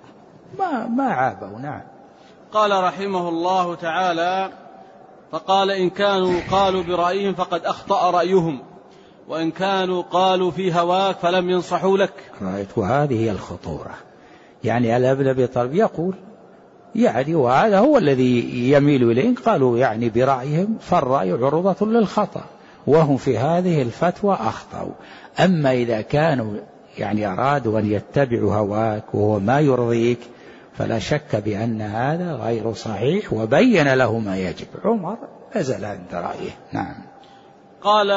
ما, ما عابوا. نعم. قال رحمه الله تعالى فقال إن كانوا قالوا برأيهم فقد أخطأ رأيهم، وإن كانوا قالوا في هواك فلم ينصحوا لك. رأيت، وهذه هي الخطورة. يعني على ابن أبي طالب يقول يعني وهذا هو الذي يميل إليه، قالوا يعني برأيهم فالرأي عرضة للخطأ، وهم في هذه الفتوى أخطأوا. أما إذا كانوا يعني أرادوا أن يتبعوا هواك وهو ما يرضيك فلا شك بأن هذا غير صحيح، وبين له ما يجب. عمر نزل عند رأيه. نعم. قال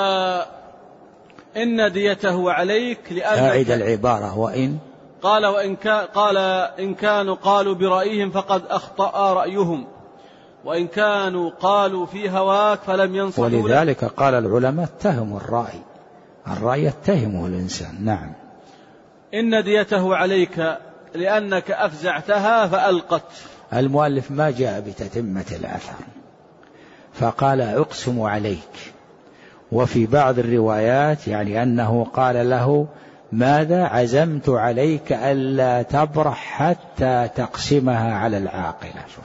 إن ديته عليك لأنك أعد العبارة. وإن قال وإن كان قال إن كانوا قالوا برأيهم فقد أخطأ رأيهم، وإن كانوا قالوا في هواك فلم ينصحوا لك. ولذلك قال العلماء اتهموا الرأي، الرأي يتهمه الإنسان. نعم. إن ديته عليك لأنك أفزعتها فألقت. المؤلف ما جاء بتتمة الأثر، فقال أقسم عليك. وفي بعض الروايات يعني أنه قال له ماذا عزمت عليك ألا تبرح حتى تقسمها على العاقلة. شوف،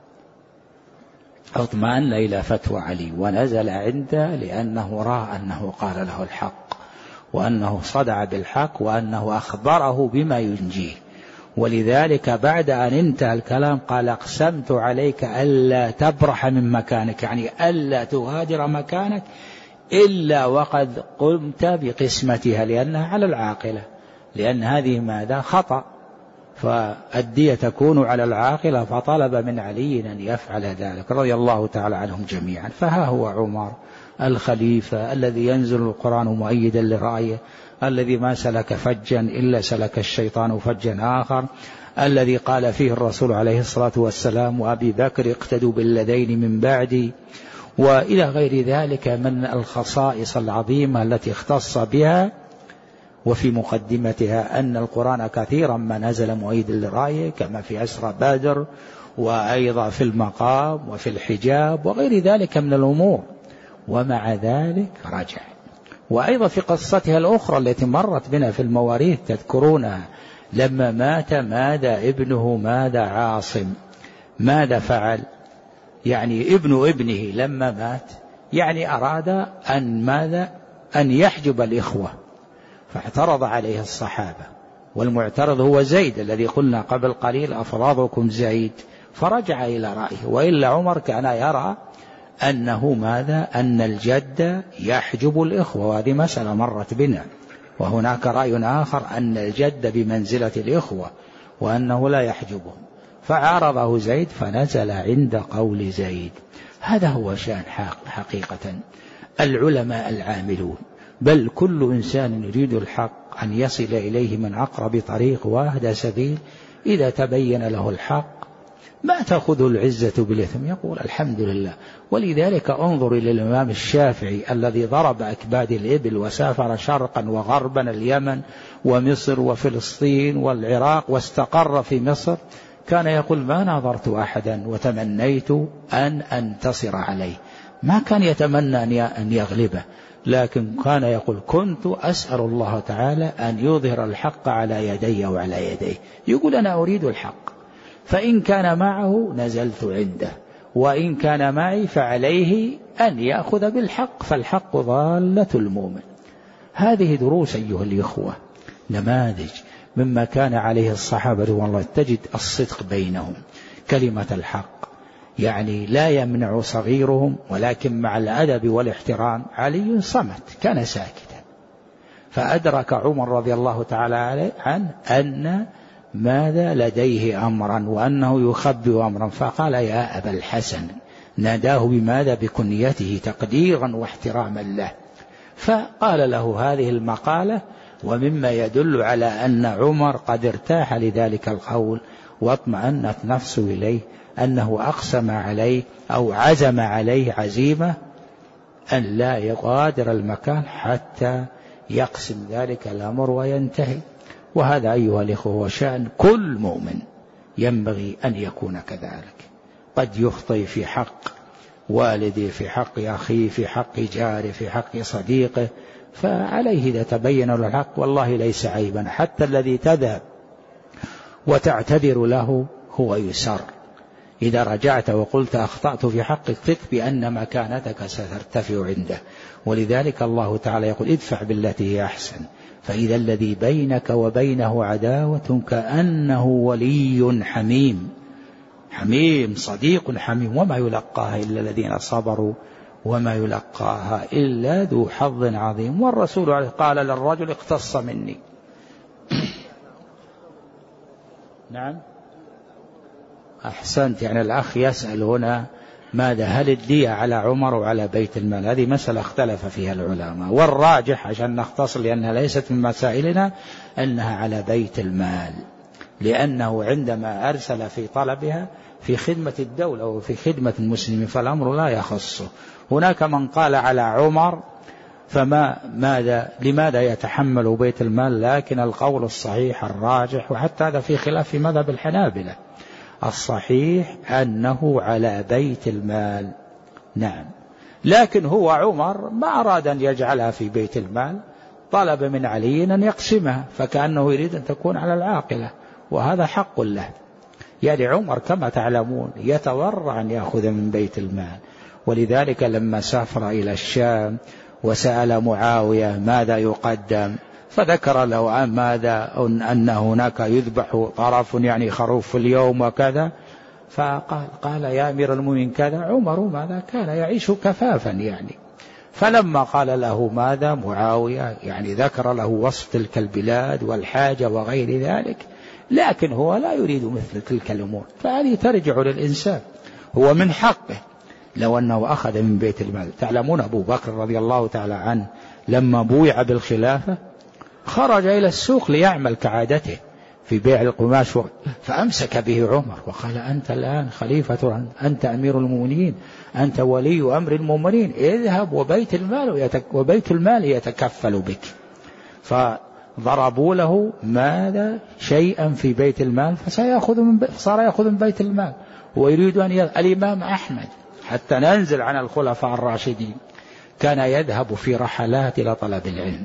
اطمأن إلى فتوى علي ونزل عنده لأنه رأى أنه قال له الحق، وأنه صدع بالحق، وأنه أخبره بما ينجيه. ولذلك بعد أن انتهى الكلام قال أقسمت عليك ألا تبرح من مكانك، يعني ألا تغادر مكانك إلا وقد قمت بقسمتها، لأنها على العاقلة، لأن هذه ماذا خطأ، فالدية تكون على العاقلة، فطلب من علي أن يفعل ذلك رضي الله تعالى عنهم جميعا. فها هو عمر الخليفة الذي ينزل القرآن مؤيدا لرأيه، الذي ما سلك فجا إلا سلك الشيطان فجا آخر، الذي قال فيه الرسول عليه الصلاة والسلام وأبي بكر اقتدوا بالذين من بعدي، وإلى غير ذلك من الخصائص العظيمة التي اختص بها. وفي مقدمتها أن القرآن كثيرا ما نزل مؤيدا لرأيه، كما في أسرى بدر، وأيضا في المقام وفي الحجاب وغير ذلك من الأمور، ومع ذلك رجع. وأيضا في قصتها الأخرى التي مرت بنا في المواريث تذكرونها، لما مات ماذا ابنه ماذا عاصم ماذا فعل؟ يعني ابن ابنه لما مات يعني أراد أن ماذا أن يحجب الإخوة، فاعترض عليه الصحابة، والمعترض هو زيد الذي قلنا قبل قليل أفراضكم زيد، فرجع إلى رأيه. وإلا عمر كان يرى أنه ماذا أن الجد يحجب الإخوة، وهذه مسألة مرت بنا. وهناك رأي آخر أن الجد بمنزلة الإخوة وأنه لا يحجبهم، فعارضه زيد فنزل عند قول زيد. هذا هو شأن حقيقة العلماء العاملون، بل كل إنسان يريد الحق أن يصل إليه من أقرب طريق واهدى سبيل. إذا تبين له الحق ما تأخذ العزة بالإثم، يقول الحمد لله. ولذلك انظر إلى الإمام الشافعي الذي ضرب أكباد الإبل وسافر شرقا وغربا اليمن ومصر وفلسطين والعراق واستقر في مصر، كان يقول ما ناظرت أحدا وتمنيت أن أنتصر عليه، ما كان يتمنى أن يغلبه، لكن كان يقول كنت أسأل الله تعالى أن يظهر الحق على يدي وعلى يديه. يقول أنا أريد الحق، فإن كان معه نزلت عنده، وإن كان معي فعليه أن يأخذ بالحق، فالحق ضالة المؤمن. هذه دروس أيها الإخوة، نماذج مما كان عليه الصحابة رضوان الله. تجد الصدق بينهم، كلمة الحق، يعني لا يمنع صغيرهم، ولكن مع الأدب والاحترام. علي صمت كان ساكتا، فأدرك عمر رضي الله تعالى عنه أن ماذا لديه أمرا وأنه يخبئ أمرا، فقال يا أبا الحسن، ناداه بماذا بكنيته تقديرا واحتراما له، فقال له هذه المقالة. ومما يدل على أن عمر قد ارتاح لذلك القول واطمأنت نفسه إليه أنه أقسم عليه أو عزم عليه عزيمة أن لا يغادر المكان حتى يقسم ذلك الأمر وينتهي. وهذا أيها الإخوة هو شأن كل مؤمن، ينبغي أن يكون كذلك. قد يخطئ في حق والده، في حق أخيه، في حق جاره، في حق صديقه، فعليه إذا تبين له الحق والله ليس عيبا، حتى الذي تذهب وتعتذر له هو يسر. إذا رجعت وقلت أخطأت في حقك ثق بأن مكانتك سترتفع عنده. ولذلك الله تعالى يقول ادفع بالتي هي أحسن، فإذا الذي بينك وبينه عداوة كأنه ولي حميم. حميم صديق حميم، وما يلقاها إلا الذين صبروا وما يلقاها إلا ذو حظ عظيم. والرسول قال للرجل اقتص مني. نعم أحسنت. يعني الأخ يسأل هنا ماذا هل الدية على عمر وعلى بيت المال؟ هذه مسألة اختلف فيها العلماء، والراجح عشان نختصر لأنها ليست من مسائلنا أنها على بيت المال، لأنه عندما أرسل في طلبها في خدمة الدولة وفي خدمة المسلمين فالأمر لا يخصه. هناك من قال على عمر، فما ماذا لماذا يتحمل بيت المال؟ لكن القول الصحيح الراجح، وحتى هذا في خلاف في مذهب الحنابلة، الصحيح أنه على بيت المال. نعم، لكن هو عمر ما أراد أن يجعلها في بيت المال، طلب من علي أن يقسمها، فكأنه يريد أن تكون على العاقلة، وهذا حق له. يعني عمر كما تعلمون يتورع أن يأخذ من بيت المال. ولذلك لما سافر إلى الشام وسأل معاوية ماذا يقدم، فذكر له ماذا أن هناك يذبح طرف يعني خروف في اليوم وكذا، فقال قال يا أمير المؤمنين كذا. عمر ماذا كان يعيش كفافا يعني. فلما قال له ماذا معاوية يعني ذكر له وصف تلك البلاد والحاجة وغير ذلك، لكن هو لا يريد مثل تلك الأمور. فهذه ترجع للإنسان، هو من حقه لو أنه أخذ من بيت المال. تعلمون أبو بكر رضي الله تعالى عنه لما بويع بالخلافة خرج إلى السوق ليعمل كعادته في بيع القماش، فأمسك به عمر وقال أنت الآن خليفة، أنت أمير المؤمنين، أنت ولي أمر المؤمنين، اذهب وبيت المال وبيت المال يتكفل بك. فضربوا له ماذا شيئا في بيت المال، فسيأخذ من صار يأخذ من بيت المال، ويريد أن ي... الإمام أحمد حتى ننزل عن الخلفاء الراشدين كان يذهب في رحلات إلى طلب العلم،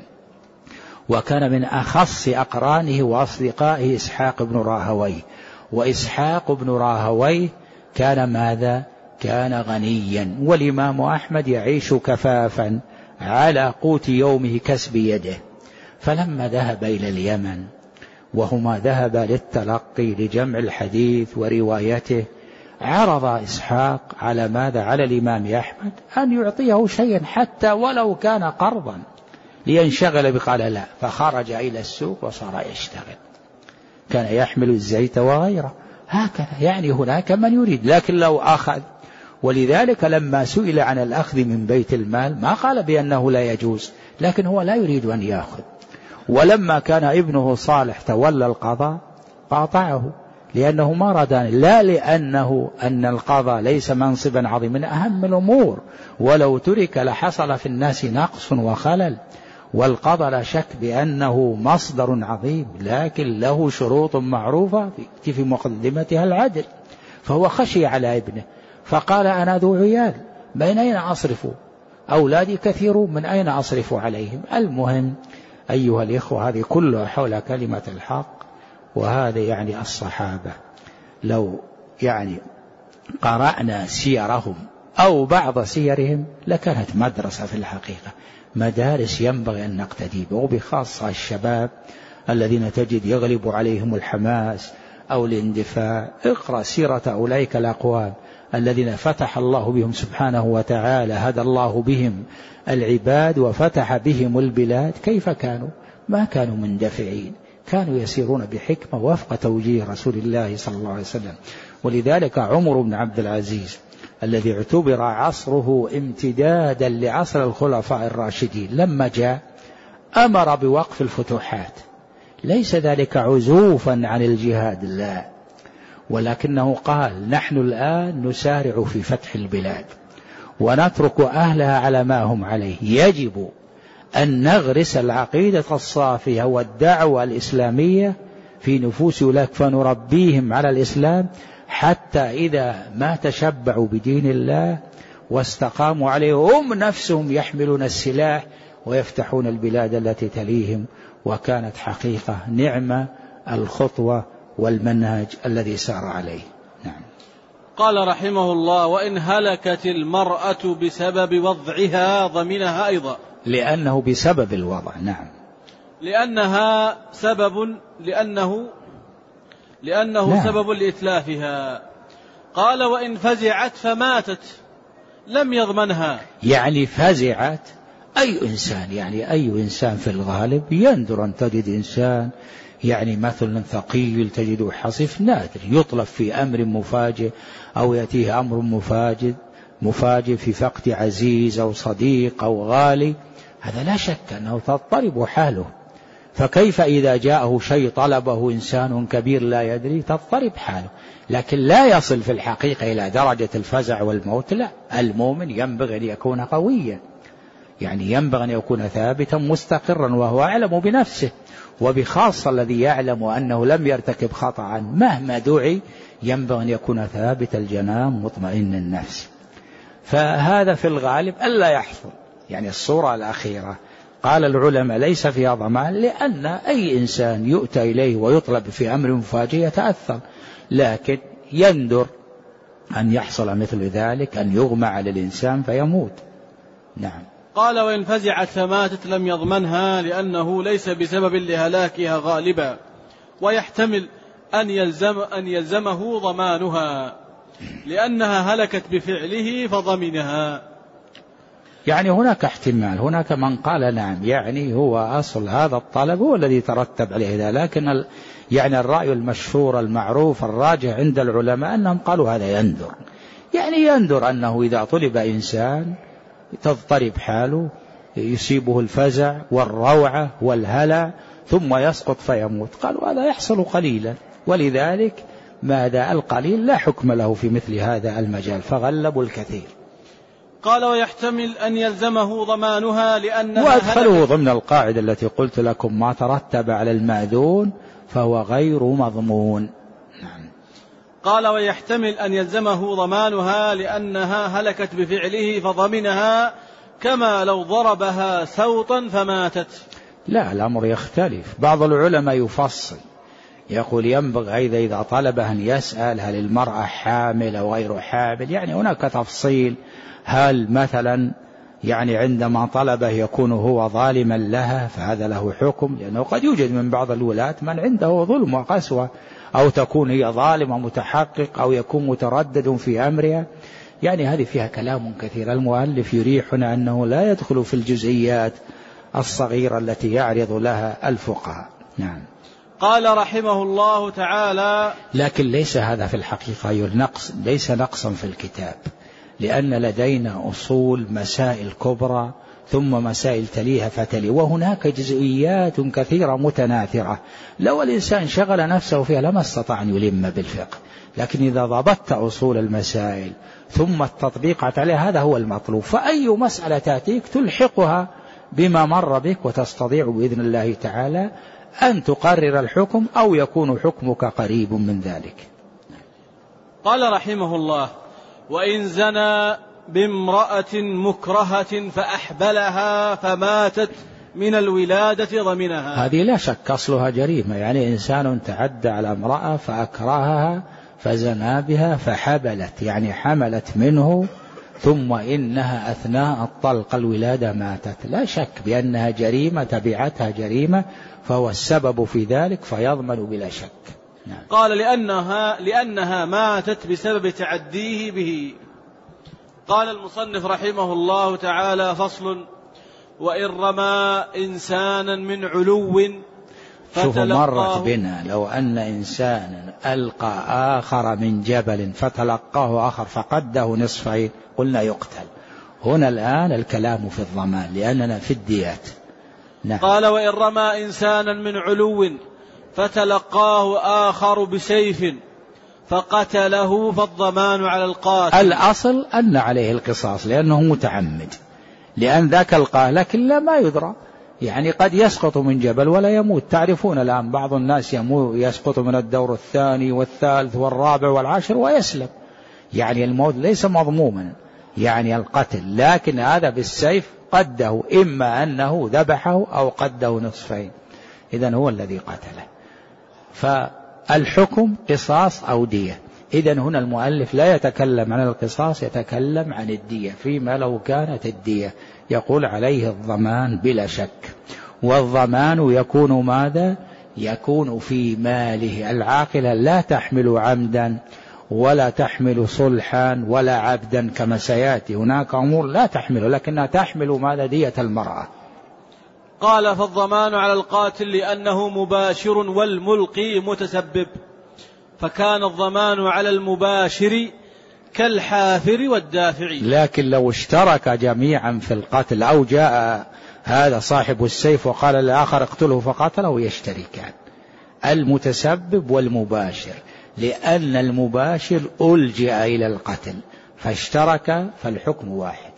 وكان من أخص أقرانه وأصدقائه إسحاق بن راهويه، وإسحاق بن راهويه كان ماذا؟ كان غنيا، والإمام أحمد يعيش كفافا على قوت يومه كسب يده. فلما ذهب إلى اليمن وهما ذهبا للتلقي لجمع الحديث وروايته، عرض إسحاق على ماذا؟ على الإمام أحمد أن يعطيه شيئا حتى ولو كان قرضا لينشغل بقال لا، فخرج إلى السوق وصار يشتغل، كان يحمل الزيت وغيره، هكذا يعني هناك من يريد، لكن لو أخذ. ولذلك لما سئل عن الأخذ من بيت المال ما قال بأنه لا يجوز، لكن هو لا يريد أن يأخذ. ولما كان ابنه صالح تولى القضاء قاطعه، لأنه ما راد، لا لأنه أن القضاء ليس منصبا عظيما، أهم الأمور، ولو ترك لحصل في الناس نقص وخلل، والقضاء لا شك بأنه مصدر عظيم، لكن له شروط معروفة في مقدمتها العدل. فهو خشي على ابنه فقال أنا ذو عيال، من أين أصرف؟ أولادي كثير، من أين أصرف عليهم؟ المهم أيها الإخوة هذه كلها حول كلمة الحق. وهذا يعني الصحابة لو يعني قرأنا سيرهم أو بعض سيرهم لكانت مدرسة في الحقيقة، مدارس ينبغي أن نقتدي بها، وبخاصة الشباب الذين تجد يغلب عليهم الحماس أو الاندفاع. اقرأ سيرة أولئك الأقوام الذين فتح الله بهم سبحانه وتعالى، هدى الله بهم العباد وفتح بهم البلاد، كيف كانوا؟ ما كانوا مندفعين، كانوا يسيرون بحكمة وفق توجيه رسول الله صلى الله عليه وسلم. ولذلك عمر بن عبد العزيز الذي اعتبر عصره امتدادا لعصر الخلفاء الراشدين لما جاء أمر بوقف الفتوحات، ليس ذلك عزوفا عن الجهاد لا، ولكنه قال نحن الآن نسارع في فتح البلاد ونترك أهلها على ما هم عليه، يجب أن نغرس العقيدة الصافية والدعوة الإسلامية في نفوس أولئك فنربيهم على الإسلام حتى إذا ما تشبعوا بدين الله واستقاموا عليه هم نفسهم يحملون السلاح ويفتحون البلاد التي تليهم. وكانت حقيقة نعمة الخطوة والمنهج الذي سار عليه. نعم. قال رحمه الله: وإن هلكت المرأة بسبب وضعها ضمنها أيضا. لأنه بسبب الوضع. نعم. لأنها سبب لأنه لأنه نعم. سبب لإتلافها. قال: وإن فزعت فماتت لم يضمنها. يعني فزعت أي إنسان، يعني أي إنسان في الغالب يندر أن تجد إنسان يعني مثلا ثقيل تجده حصيف، نادر يطلب في أمر مفاجئ أو يأتيه أمر مفاجئ مفاجئ في فقد عزيز أو صديق أو غالي، هذا لا شك أنه تضطرب حاله. فكيف إذا جاءه شيء طلبه إنسان كبير لا يدري؟ تضطرب حاله. لكن لا يصل في الحقيقة إلى درجة الفزع والموت، لا. المؤمن ينبغي أن يكون قويا، يعني ينبغي أن يكون ثابتا مستقرا وهو أعلم بنفسه، وبخاصة الذي يعلم أنه لم يرتكب خطأ مهما دعي ينبغي أن يكون ثابت الجنان مطمئن النفس. فهذا في الغالب ألا يحصل. يعني الصورة الأخيرة قال العلماء ليس فيها ضمان، لأن أي إنسان يؤتى إليه ويطلب في أمر مفاجئ يتأثر، لكن يندر أن يحصل مثل ذلك، أن يغمى على الإنسان فيموت. نعم. قال: وإن فزعت فماتت لم يضمنها لأنه ليس بسبب لهلاكها غالبا، ويحتمل أن يلزم أن يلزمه ضمانها لأنها هلكت بفعله فضمنها. يعني هناك احتمال، هناك من قال نعم، يعني هو أصل هذا الطلب هو الذي ترتب عليه ذا، لكن ال... يعني الرأي المشهور المعروف الراجح عند العلماء أنهم قالوا هذا يندر، يعني يندر أنه إذا طلب إنسان تضطرب حاله، يصيبه الفزع والروعة والهلع ثم يسقط فيموت، قالوا هذا يحصل قليلا، ولذلك ماذا القليل لا حكم له في مثل هذا المجال، فغلبوا الكثير. قال: ويحتمل أن يلزمه ضمانها لأنها وأدخلوا ضمن القاعدة التي قلت لكم: ما ترتب على المأذون فهو غير مضمون. نعم. قال: ويحتمل أن يلزمه ضمانها لأنها هلكت بفعله فضمنها كما لو ضربها سوطا فماتت. لا، الأمر يختلف. بعض العلماء يفصل، يقول ينبغي أيضا إذا طلبه أن يسأل هل المرأة حامل أو غير حامل، يعني هناك تفصيل. هل مثلا يعني عندما طلبه يكون هو ظالما لها فهذا له حكم، لأنه قد يوجد من بعض الولاة من عنده ظلم وقسوة، أو تكون هي ظالمة متحقق، أو يكون متردد في أمرها. يعني هذه فيها كلام كثير. المؤلف يريحنا أنه لا يدخل في الجزئيات الصغيرة التي يعرض لها الفقهاء. نعم. قال رحمه الله تعالى: لكن ليس هذا في الحقيقة نقص، ليس نقصا في الكتاب، لأن لدينا أصول مسائل كبرى ثم مسائل تليها فتلي، وهناك جزئيات كثيرة متناثرة. لو الإنسان شغل نفسه فيها لما استطاع أن يلم بالفقه، لكن إذا ضبطت أصول المسائل ثم التطبيق عليها هذا هو المطلوب. فأي مسألة تأتيك تلحقها بما مر بك، وتستطيع بإذن الله تعالى أن تقرر الحكم أو يكون حكمك قريب من ذلك. قال رحمه الله: وإن زنى بامرأة مكرهة فأحبلها فماتت من الولادة ضمنها. هذه لا شك أصلها جريمة، يعني إنسان تعدى على امرأة فأكرهها فزنى بها فحبلت، يعني حملت منه، ثم إنها أثناء الطلق الولادة ماتت، لا شك بأنها جريمة تبعتها جريمة، فهو السبب في ذلك فيضمن بلا شك. نعم. قال: لأنها, لأنها ماتت بسبب تعديه به. قال المصنف رحمه الله تعالى: فصل: وإن رمى إنسانا من علو شوف مرت بنا لو أن إنسانا ألقى آخر من جبل فتلقاه آخر فقده نصفين قلنا يقتل. هنا الآن الكلام في الضمان لأننا في الديات. نعم. قال: وإن رمى إنسانا من علو فتلقاه آخر بسيف فقتله فالضمان على القاتل. الأصل أن عليه القصاص لأنه متعمد، لأن ذاك القاه، لكن لا ما يدرى، يعني قد يسقط من جبل ولا يموت. تعرفون الآن بعض الناس يسقط من الدور الثاني والثالث والرابع والعاشر ويسلم، يعني الموت ليس مضموما، يعني القتل، لكن هذا بالسيف قده، إما أنه ذبحه أو قده نصفين، إذن هو الذي قتله. فالحكم قصاص أو دية. إذن هنا المؤلف لا يتكلم عن القصاص، يتكلم عن الدية، فيما لو كانت الدية يقول عليه الضمان بلا شك. والضمان يكون ماذا؟ يكون في ماله. العاقلة لا تحمل عمدا ولا تحمل صلحا ولا عبدا كما سيأتي، هناك أمور لا تحمل، لكنها تحمل ماذا؟ دية المرأة. قال: فالضمان على القاتل لأنه مباشر والملقي متسبب، فكان الضمان على المباشر كالحافر والدافع. لكن لو اشترك جميعا في القتل، أو جاء هذا صاحب السيف وقال الآخر اقتله فقتله، يشتركان، المتسبب والمباشر، لأن المباشر ألجأ إلى القتل فاشترك فالحكم واحد.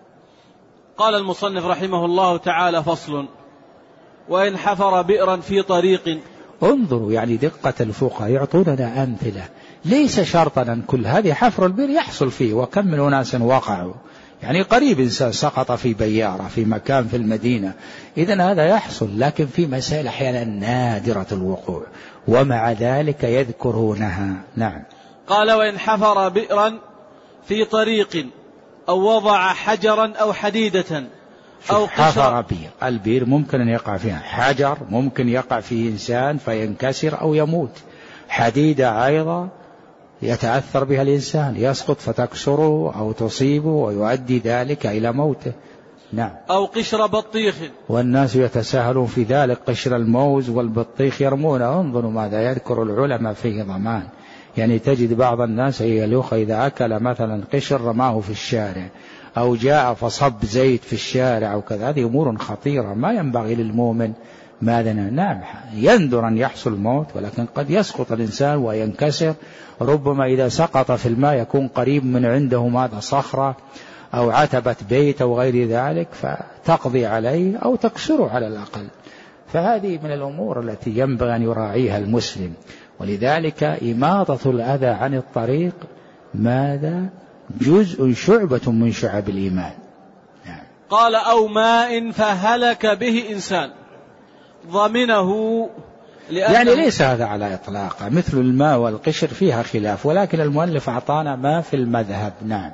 قال المصنف رحمه الله تعالى: فصل: وإن حفر بئرا في طريق. انظروا يعني دقة الفقهاء، يعطوننا أمثلة، ليس شرطا أن كل هذه حفر البئر يحصل فيه، وكم من أناس وقعوا، يعني قريب إنسان سقط في بيارة في مكان في المدينة، إذن هذا يحصل، لكن في مسائل أحيانا نادرة الوقوع، ومع ذلك يذكرونها. نعم. قال: وإن حفر بئرا في طريق أو وضع حجرا أو حديدة أو حفر بئر، البئر ممكن أن يقع فيها حجر، ممكن يقع فيه إنسان فينكسر أو يموت، حديدة أيضا يتأثر بها الإنسان يسقط فتكسره أو تصيبه ويؤدي ذلك إلى موته. نعم. أو قشر بطيخ، والناس يتساهلون في ذلك، قشر الموز والبطيخ يرمونه. انظروا ماذا يذكر العلماء فيه ضمان، يعني تجد بعض الناس إذا أكل مثلا قشر رماه في الشارع، أو جاء فصب زيت في الشارع أو كذا، هذه أمور خطيرة ما ينبغي للمؤمن ماذا. نعم يندر أن يحصل موت، ولكن قد يسقط الإنسان وينكسر، ربما إذا سقط في الماء يكون قريب من عنده ماذا صخرة أو عتبة بيت أو غير ذلك فتقضي عليه أو تكسره على الأقل. فهذه من الأمور التي ينبغي أن يراعيها المسلم، ولذلك إماطة الأذى عن الطريق ماذا؟ جزء شعبة من شعب الإيمان. قال أو ماء فهلك به إنسان ضمنه، يعني ليس هذا على إطلاقه، مثل الماء والقشر فيها خلاف، ولكن المؤلف أعطانا ما في المذهب. نعم.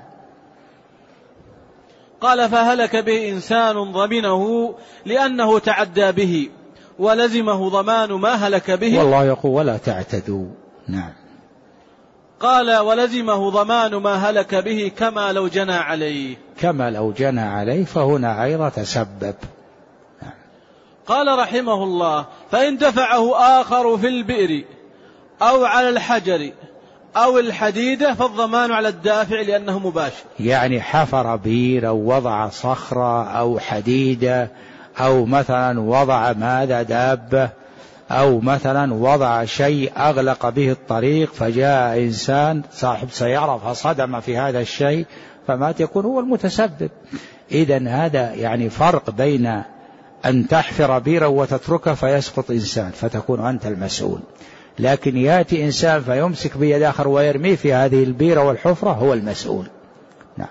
قال فهلك به إنسان ضمنه لأنه تعدى به ولزمه ضمان ما هلك به، والله يقول ولا تعتدوا. نعم. قال ولزمه ضمان ما هلك به كما لو جنى عليه، كما لو جنى عليه، فهنا أيضا تسبب. نعم. قال رحمه الله فإن دفعه آخر في البئر أو على الحجر أو الحديدة فالضمان على الدافع لأنه مباشر. يعني حفر بير أو وضع صخرة أو حديدة أو مثلا وضع ماذا دابة أو مثلا وضع شيء أغلق به الطريق، فجاء إنسان صاحب سيارة فصدم في هذا الشيء فمات، يكون هو المتسبب. إذن هذا يعني فرق بين أن تحفر بيرا وتتركه فيسقط إنسان فتكون أنت المسؤول، لكن يأتي إنسان فيمسك بيد آخر ويرميه في هذه البيرة والحفرة هو المسؤول. نعم.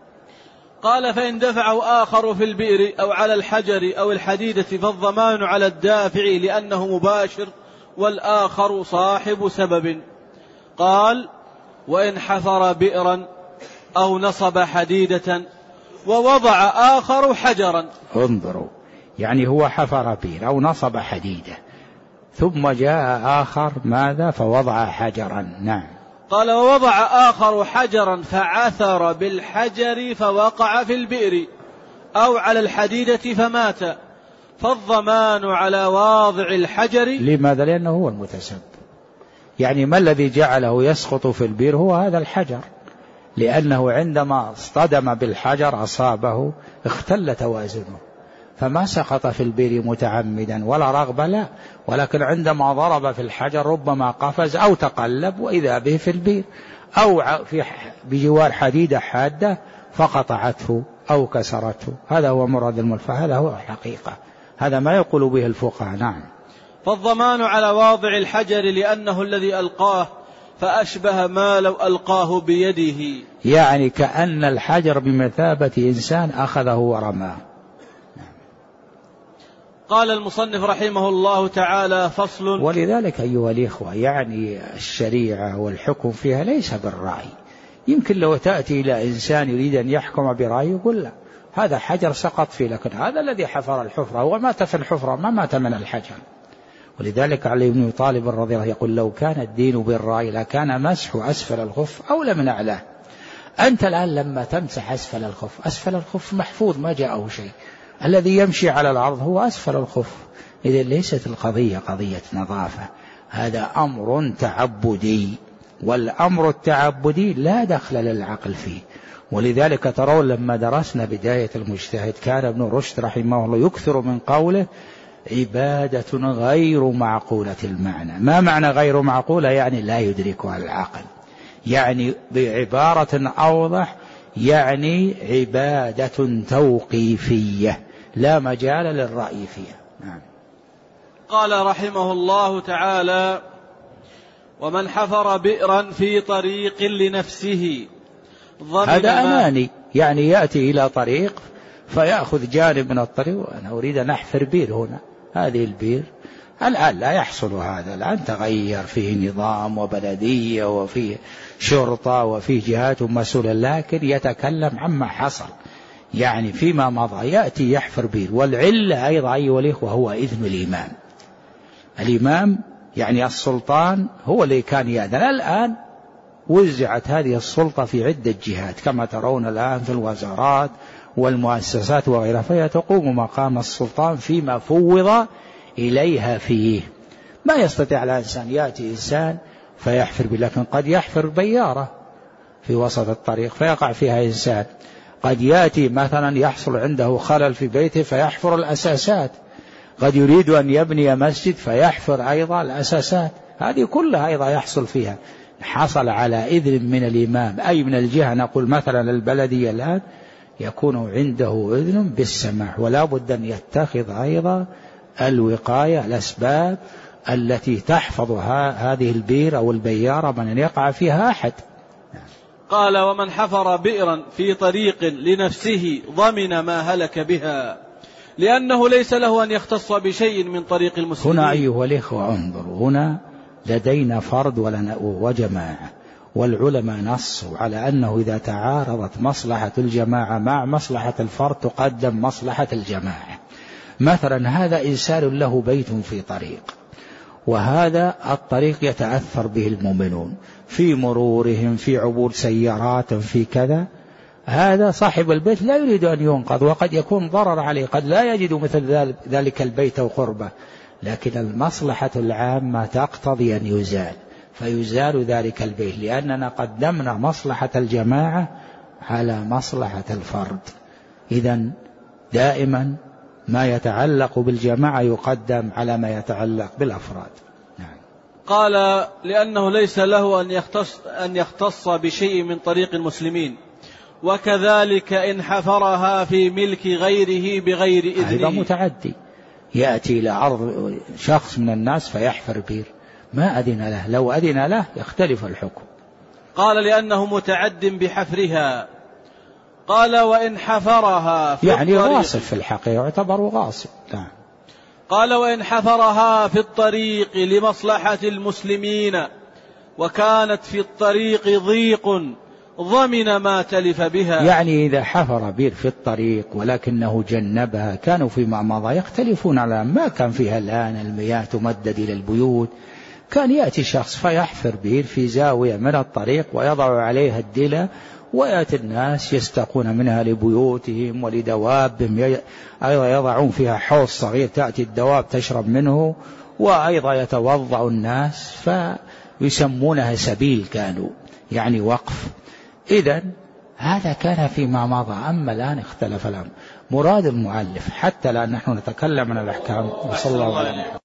قال فإن دفعه آخر في البئر أو على الحجر أو الحديدة فالضمان على الدافع لأنه مباشر والآخر صاحب سبب. قال وإن حفر بئرا أو نصب حديدة ووضع آخر حجرا. انظروا، يعني هو حفر بئر أو نصب حديدة ثم جاء آخر ماذا فوضع حجرا. نعم. قال ووضع آخر حجرا فعثر بالحجر فوقع في البئر أو على الحديدة فمات، فالضمان على واضع الحجر. لماذا؟ لأنه هو المتسبب. يعني ما الذي جعله يسقط في البئر؟ هو هذا الحجر، لأنه عندما اصطدم بالحجر أصابه اختل توازنه، فما سقط في البئر متعمدا ولا رغبة، لا، ولكن عندما ضرب في الحجر ربما قفز أو تقلب وإذا به في البئر، أو في بجوار حديدة حادة فقطعته أو كسرته. هذا هو مراد الملفة، هذا هو الحقيقة، هذا ما يقول به الفقهاء. نعم. فالضمان على واضع الحجر لأنه الذي ألقاه فأشبه ما لو ألقاه بيده، يعني كأن الحجر بمثابة إنسان أخذه ورماه. قال المصنف رحمه الله تعالى فصل. ولذلك أيها الإخوة يعني الشريعة والحكم فيها ليس بالرأي. يمكن لو تأتي إلى إنسان يريد أن يحكم برأيه يقول لا هذا حجر سقط فيه، لكن هذا الذي حفر الحفرة هو مات في الحفرة ما مات من الحجر. ولذلك علي بن أبي طالب رضي الله عنه يقول لو كان الدين بالرأي لكان مسح أسفل الخف أولى من أعلاه. أنت الآن لما تمسح أسفل الخف، أسفل الخف محفوظ ما جاءه شيء، الذي يمشي على الأرض هو أسفل الخف. إذن ليست القضية قضية نظافة، هذا أمر تعبدي، والأمر التعبدي لا دخل للعقل فيه. ولذلك ترون لما درسنا بداية المجتهد كان ابن رشد رحمه الله يكثر من قوله عبادة غير معقولة المعنى. ما معنى غير معقولة؟ يعني لا يدركها العقل، يعني بعبارة أوضح يعني عبادة توقيفية لا مجال للرأي فيها. نعم. قال رحمه الله تعالى ومن حفر بئرا في طريق لنفسه هذا أناني، يعني يأتي إلى طريق فيأخذ جانب من الطريق وأنا أريد أن أحفر بئر هنا، هذه البئر الآن لا يحصل هذا، الآن تغير فيه نظام وبلدية وفيه شرطة وفيه جهات مسؤولة، لكن يتكلم عما حصل يعني فيما مضى. يأتي يحفر بئر، والعلة أيضا أيها الإخوة هو إذن الإمام. الإمام يعني السلطان هو اللي كان يأذن. الآن وزعت هذه السلطة في عدة جهات كما ترون الآن في الوزارات والمؤسسات وغيرها، فهي تقوم مقام السلطان فيما فوض إليها فيه. ما يستطيع الإنسان يأتي إنسان فيحفر به، لكن قد يحفر بيارة في وسط الطريق فيقع فيها إنسان، قد يأتي مثلا يحصل عنده خلل في بيته فيحفر الأساسات، قد يريد أن يبني مسجد فيحفر أيضا الأساسات، هذه كلها أيضا يحصل فيها. حصل على إذن من الإمام أي من الجهة، نقول مثلا البلدية الآن يكون عنده إذن بالسماح، ولا بد أن يتخذ أيضا الوقاية الأسباب التي تحفظ هذه البير أو البيارة من أن يقع فيها أحد. قال: ومن حفر بئرا في طريق لنفسه ضمن ما هلك بها، لأنه ليس له أن يختص بشيء من طريق المسلمين. هنا أيها الإخوة انظروا، هنا لدينا فرد وجماعة، والعلماء نصوا على أنه إذا تعارضت مصلحة الجماعة مع مصلحة الفرد تقدم مصلحة الجماعة. مثلا هذا إنسان له بيت في طريق، وهذا الطريق يتأثر به المؤمنون في مرورهم، في عبور سيارات، في كذا، هذا صاحب البيت لا يريد أن ينقذ، وقد يكون ضرر عليه، قد لا يجد مثل ذلك البيت أو قربه، لكن المصلحة العامة تقتضي أن يزال، فيزال ذلك البيت، لأننا قدمنا مصلحة الجماعة على مصلحة الفرد. إذن دائما ما يتعلق بالجماعة يقدم على ما يتعلق بالأفراد. نعم. قال: لأنه ليس له أن يختص, أن يختص بشيء من طريق المسلمين، وكذلك إن حفرها في ملك غيره بغير إذنه. هذا متعدي، يأتي إلى عرض شخص من الناس فيحفر بير، ما أذن له، لو أذن له يختلف الحكم. قال: لأنه متعد بحفرها. قال: وإن حفرها في يعني الطريق، غاصب في الحقيقة، يعتبر غاصب. نعم. قال: وإن حفرها في الطريق لمصلحة المسلمين وكانت في الطريق ضيق ضمن ما تلف بها. يعني إذا حفر بير في الطريق ولكنه جنبها، كانوا فيما مضى يختلفون على ما كان فيها الآن المياه تمدد إلى البيوت، كان يأتي شخص فيحفر بير في زاوية من الطريق ويضع عليها الدلة، ويأتي الناس يستقون منها لبيوتهم ولدوابهم، أيضا يضعون فيها حوض صغير تأتي الدواب تشرب منه، وأيضا يتوضأ الناس، فيسمونها سبيل، كانوا يعني وقف. إذن هذا كان فيما مضى، أما الآن اختلف الأمر. مراد المؤلف حتى لا نحن نتكلم عن الأحكام. وصلى الله عليه وسلم.